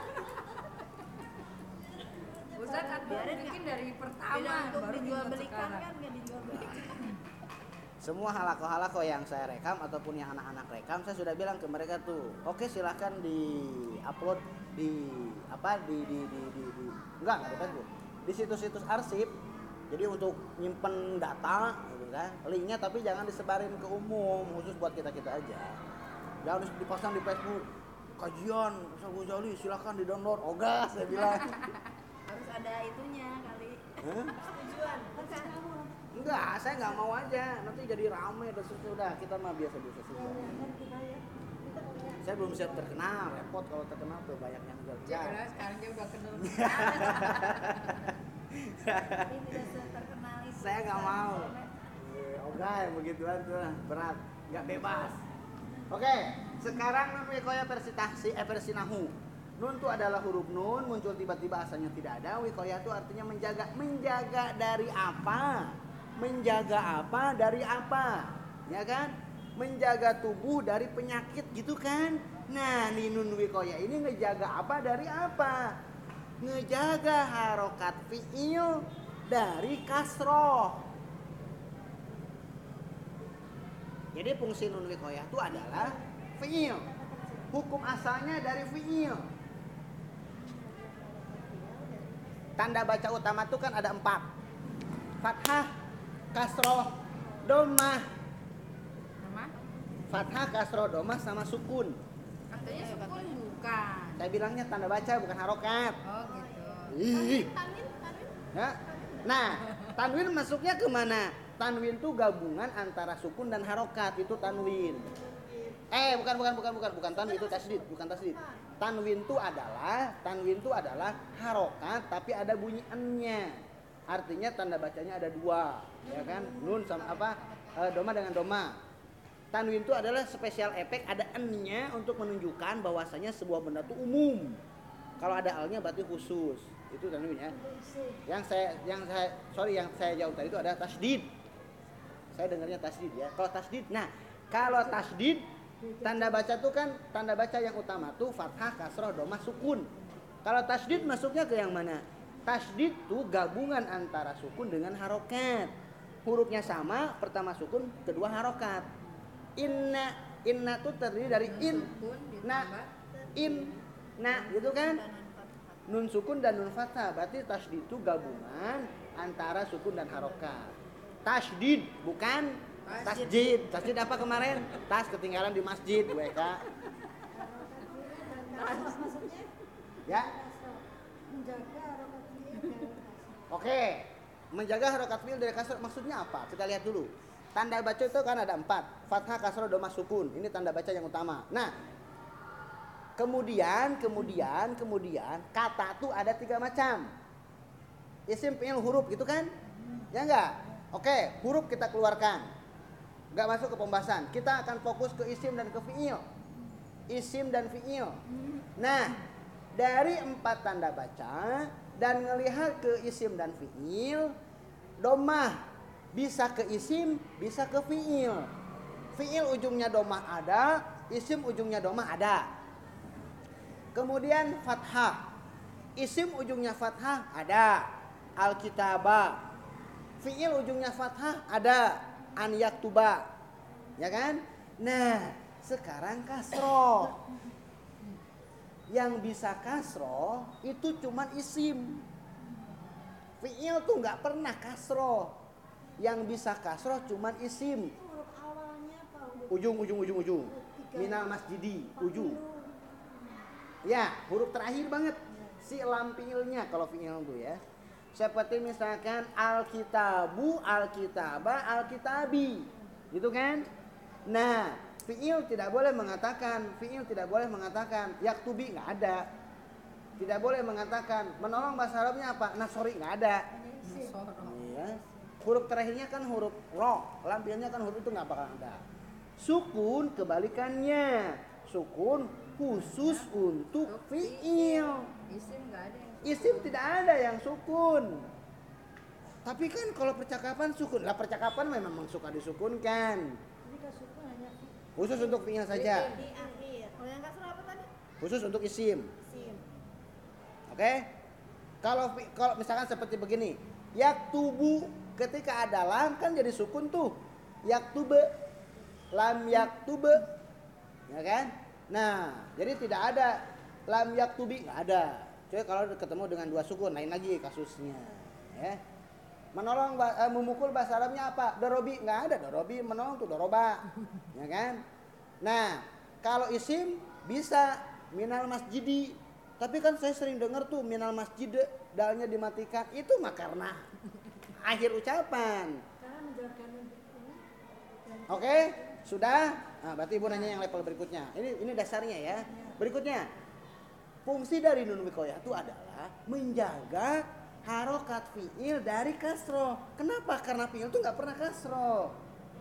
Ustadz aku Biarin bikin dari pertama Tidak untuk baru dijual ingat belikan sekarang. kan nggak dijual belikan. Semua halako-halako yang saya rekam ataupun yang anak-anak rekam, saya sudah bilang ke mereka tuh, oke silahkan di upload di apa di di di di, di enggak enggak di Facebook, di situs-situs arsip. Jadi untuk nyimpen data, gitu kan, linknya tapi jangan disebarin ke umum, khusus buat kita kita aja. Jangan dipasang di Facebook. Kajian Ustaz Ghazali silahkan di download. Oga saya bilang. Harus ada itunya kali. Hah? Tujuan. Bukan. Enggak, saya nggak mau aja. Nanti jadi rame dan sudah kita mah biasa-biasa saja. Saya belum siap terkenal, repot kalau terkenal tuh banyak yang Ya kerja. udah, sekarang dia udah kenal. Tapi tidak terkenal itu. Saya nggak mau. Eh, Oga yang begituan tuh berat, nggak bebas. Oke, sekarang nun wikoyah versi tahsi, eh versi nahu. Nun itu adalah huruf nun muncul tiba-tiba asalnya tidak ada. Wikoyah itu artinya menjaga, menjaga dari apa? Menjaga apa dari apa? Ya kan? Menjaga tubuh dari penyakit gitu kan? Nah, nih nun wikoyah ini ngejaga apa dari apa? Ngejaga harokat fi'il dari kasroh. Jadi fungsi nun wikoyah itu adalah fi'il. Hukum asalnya dari fi'il. Tanda baca utama itu kan ada empat. Fathah, kasroh, domah. Nama? Fathah, kasroh, domah sama sukun. Katanya sukun bukan. Saya bilangnya tanda baca bukan harokat. Oh gitu. Ih. Tanwin, tanwin. Ya. Nah, tanwin masuknya ke mana? Tanwin itu gabungan antara sukun dan harokat, itu tanwin. Eh, bukan bukan bukan bukan bukan tanwin, itu tasdid, bukan tasdid. Tanwin itu adalah tanwin itu adalah harokat tapi ada bunyi ennya. Artinya tanda bacanya ada dua, ya kan? Nun sama apa? E, doma dengan doma. Tanwin itu adalah spesial efek ada ennya untuk menunjukkan bahwasanya sebuah benda itu umum. Kalau ada alnya berarti khusus. Itu tanwinnya. Yang saya yang saya sorry yang saya jawab tadi itu ada tasdid. Saya dengarnya tasdid ya. Kalau tasdid, nah kalau tasdid tanda baca tuh kan tanda baca yang utama tuh fathah, kasroh, domah, sukun. Kalau tasdid masuknya ke yang mana? Tasdid tuh gabungan antara sukun dengan harokat. Hurufnya sama, pertama sukun, kedua harokat. Inna, inna tuh terdiri dari in, na, in, na, gitu kan? Nun sukun dan nun fathah. Berarti tasdid itu gabungan antara sukun dan harokat. Tasdid bukan tasjid. Tasjid apa kemarin? Tas ketinggalan di masjid, W K. Ya. Menjaga harokat fi'il dari kasroh. Oke. Menjaga harokat fi'il dari kasroh maksudnya apa? Kita lihat dulu. Tanda baca itu kan ada empat. Fathah, kasroh, domah, sukun. Ini tanda baca yang utama. Nah, kemudian, kemudian, kemudian kata tuh ada tiga macam. Isim, fi'il, huruf gitu kan? Ya enggak? Oke, huruf kita keluarkan. Enggak masuk ke pembahasan. Kita akan fokus ke isim dan ke fi'il. Isim dan fi'il. Nah, dari empat tanda baca dan ngelihat ke isim dan fi'il, domah bisa ke isim, bisa ke fi'il. Fi'il ujungnya domah ada, isim ujungnya domah ada. Kemudian fathah. Isim ujungnya fathah ada. Alkitabah. Fi'il ujungnya fathah ada. An yaktuba. Ya kan? Nah, sekarang kasroh. Yang bisa kasroh itu cuman isim. Fi'il tuh nggak pernah kasroh. Yang bisa kasroh cuman isim. Itu huruf awalnya apa? Huruf Ujung, ujung, ujung, ujung. tiga. Minal masjidi, ujung. Fa'ilun. Ya, huruf terakhir banget. Si lam fi'ilnya kalau fi'il tuh ya. Seperti misalkan alkitabu, alkitabah, alkitabi. Gitu kan? Nah, fi'il tidak boleh mengatakan, fi'il tidak boleh mengatakan yaktubi, nggak ada. Tidak boleh mengatakan menolong bahasa Arabnya apa? Nasori, nggak ada. Ya. Huruf terakhirnya kan huruf ro, lam fi'ilnya kan huruf itu nggak bakal ada. Sukun kebalikannya. Sukun khusus untuk fi'il. Isim nggak ada yang Isim tidak ada yang sukun. Tapi kan kalau percakapan sukun. Lah percakapan memang suka disukunkan. Jadi kasukun hanya fi- Khusus untuk fi'il saja. di akhir. Kalau yang kasroh apa tadi? Khusus untuk isim. Sim. Oke? Kalau fi- kalau misalkan seperti begini, yaktubu ketika ada lam kan jadi sukun tuh. Yaktube. Lam yaktube. Ya kan? Nah, jadi tidak ada lam yaktubi, nggak ada. Coba kalau ketemu dengan dua sukun, lain lagi kasusnya. Ya. Menolong uh, memukul bahasa Arabnya apa? Dorobi, nggak ada. Dorobi menolong tuh doroba. Ya kan? Nah, kalau isim bisa minal masjidi. Tapi kan saya sering dengar tuh minal masjid dalnya dimatikan. Itu mah karena akhir ucapan. Karena menjaga ini. Oke, sudah. Nah, berarti ibu nanya yang level berikutnya. Ini ini dasarnya ya. Berikutnya, fungsi dari nun wikoyah itu adalah menjaga harokat fiil dari kasroh. Kenapa? Karena fiil itu nggak pernah kasroh.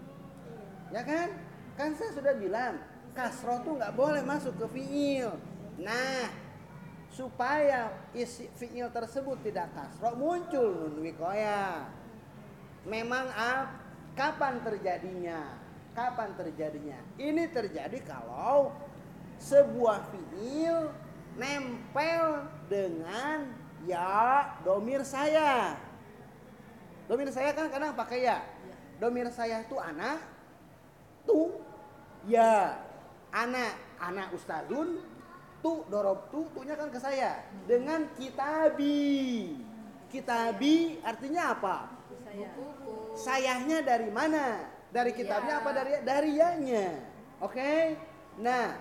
Ya kan? Kan saya sudah bilang kasroh tuh nggak boleh masuk ke fiil. Nah, supaya isi fiil tersebut tidak kasroh, muncul nun wikoyah. Memang ap, kapan terjadinya? Kapan terjadinya? Ini terjadi kalau sebuah fiil nempel dengan ya domir saya. Domir saya kan kadang pakai ya. Domir saya tuh anak, tuh ya anak, anak ustadun, tuh dorob tuh, tuhnya kan ke saya. Dengan kitabi. Kitabi artinya apa? Saya. buku. Sayahnya dari mana? Dari kitabnya Ya. apa dari dari yanya? Oke. Nah,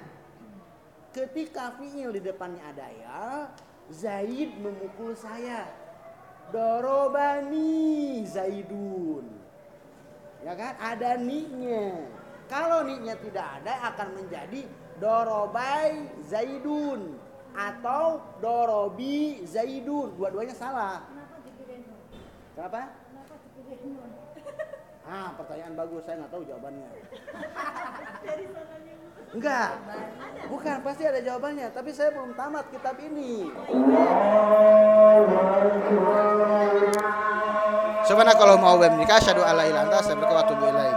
ketika fiil di depannya ada ya, Zaid memukul saya. Dorobani Zaidun. Ya kan? Ada ni-nya. Kalau ni-nya tidak ada akan menjadi dorobai Zaidun atau dorobi Zaidun. Dua-duanya salah. Kenapa dipilih nun? Kenapa? Kenapa dipilih nun? Ah, pertanyaan bagus, saya nggak tahu jawabannya. Dari sananya. Enggak. Ada. Bukan, pasti ada jawabannya, tapi saya belum tamat kitab ini. Subhanakallahumma wa bihamdika asyhadu an la ilaha illa anta astaghfiruka wa atubu ilaik.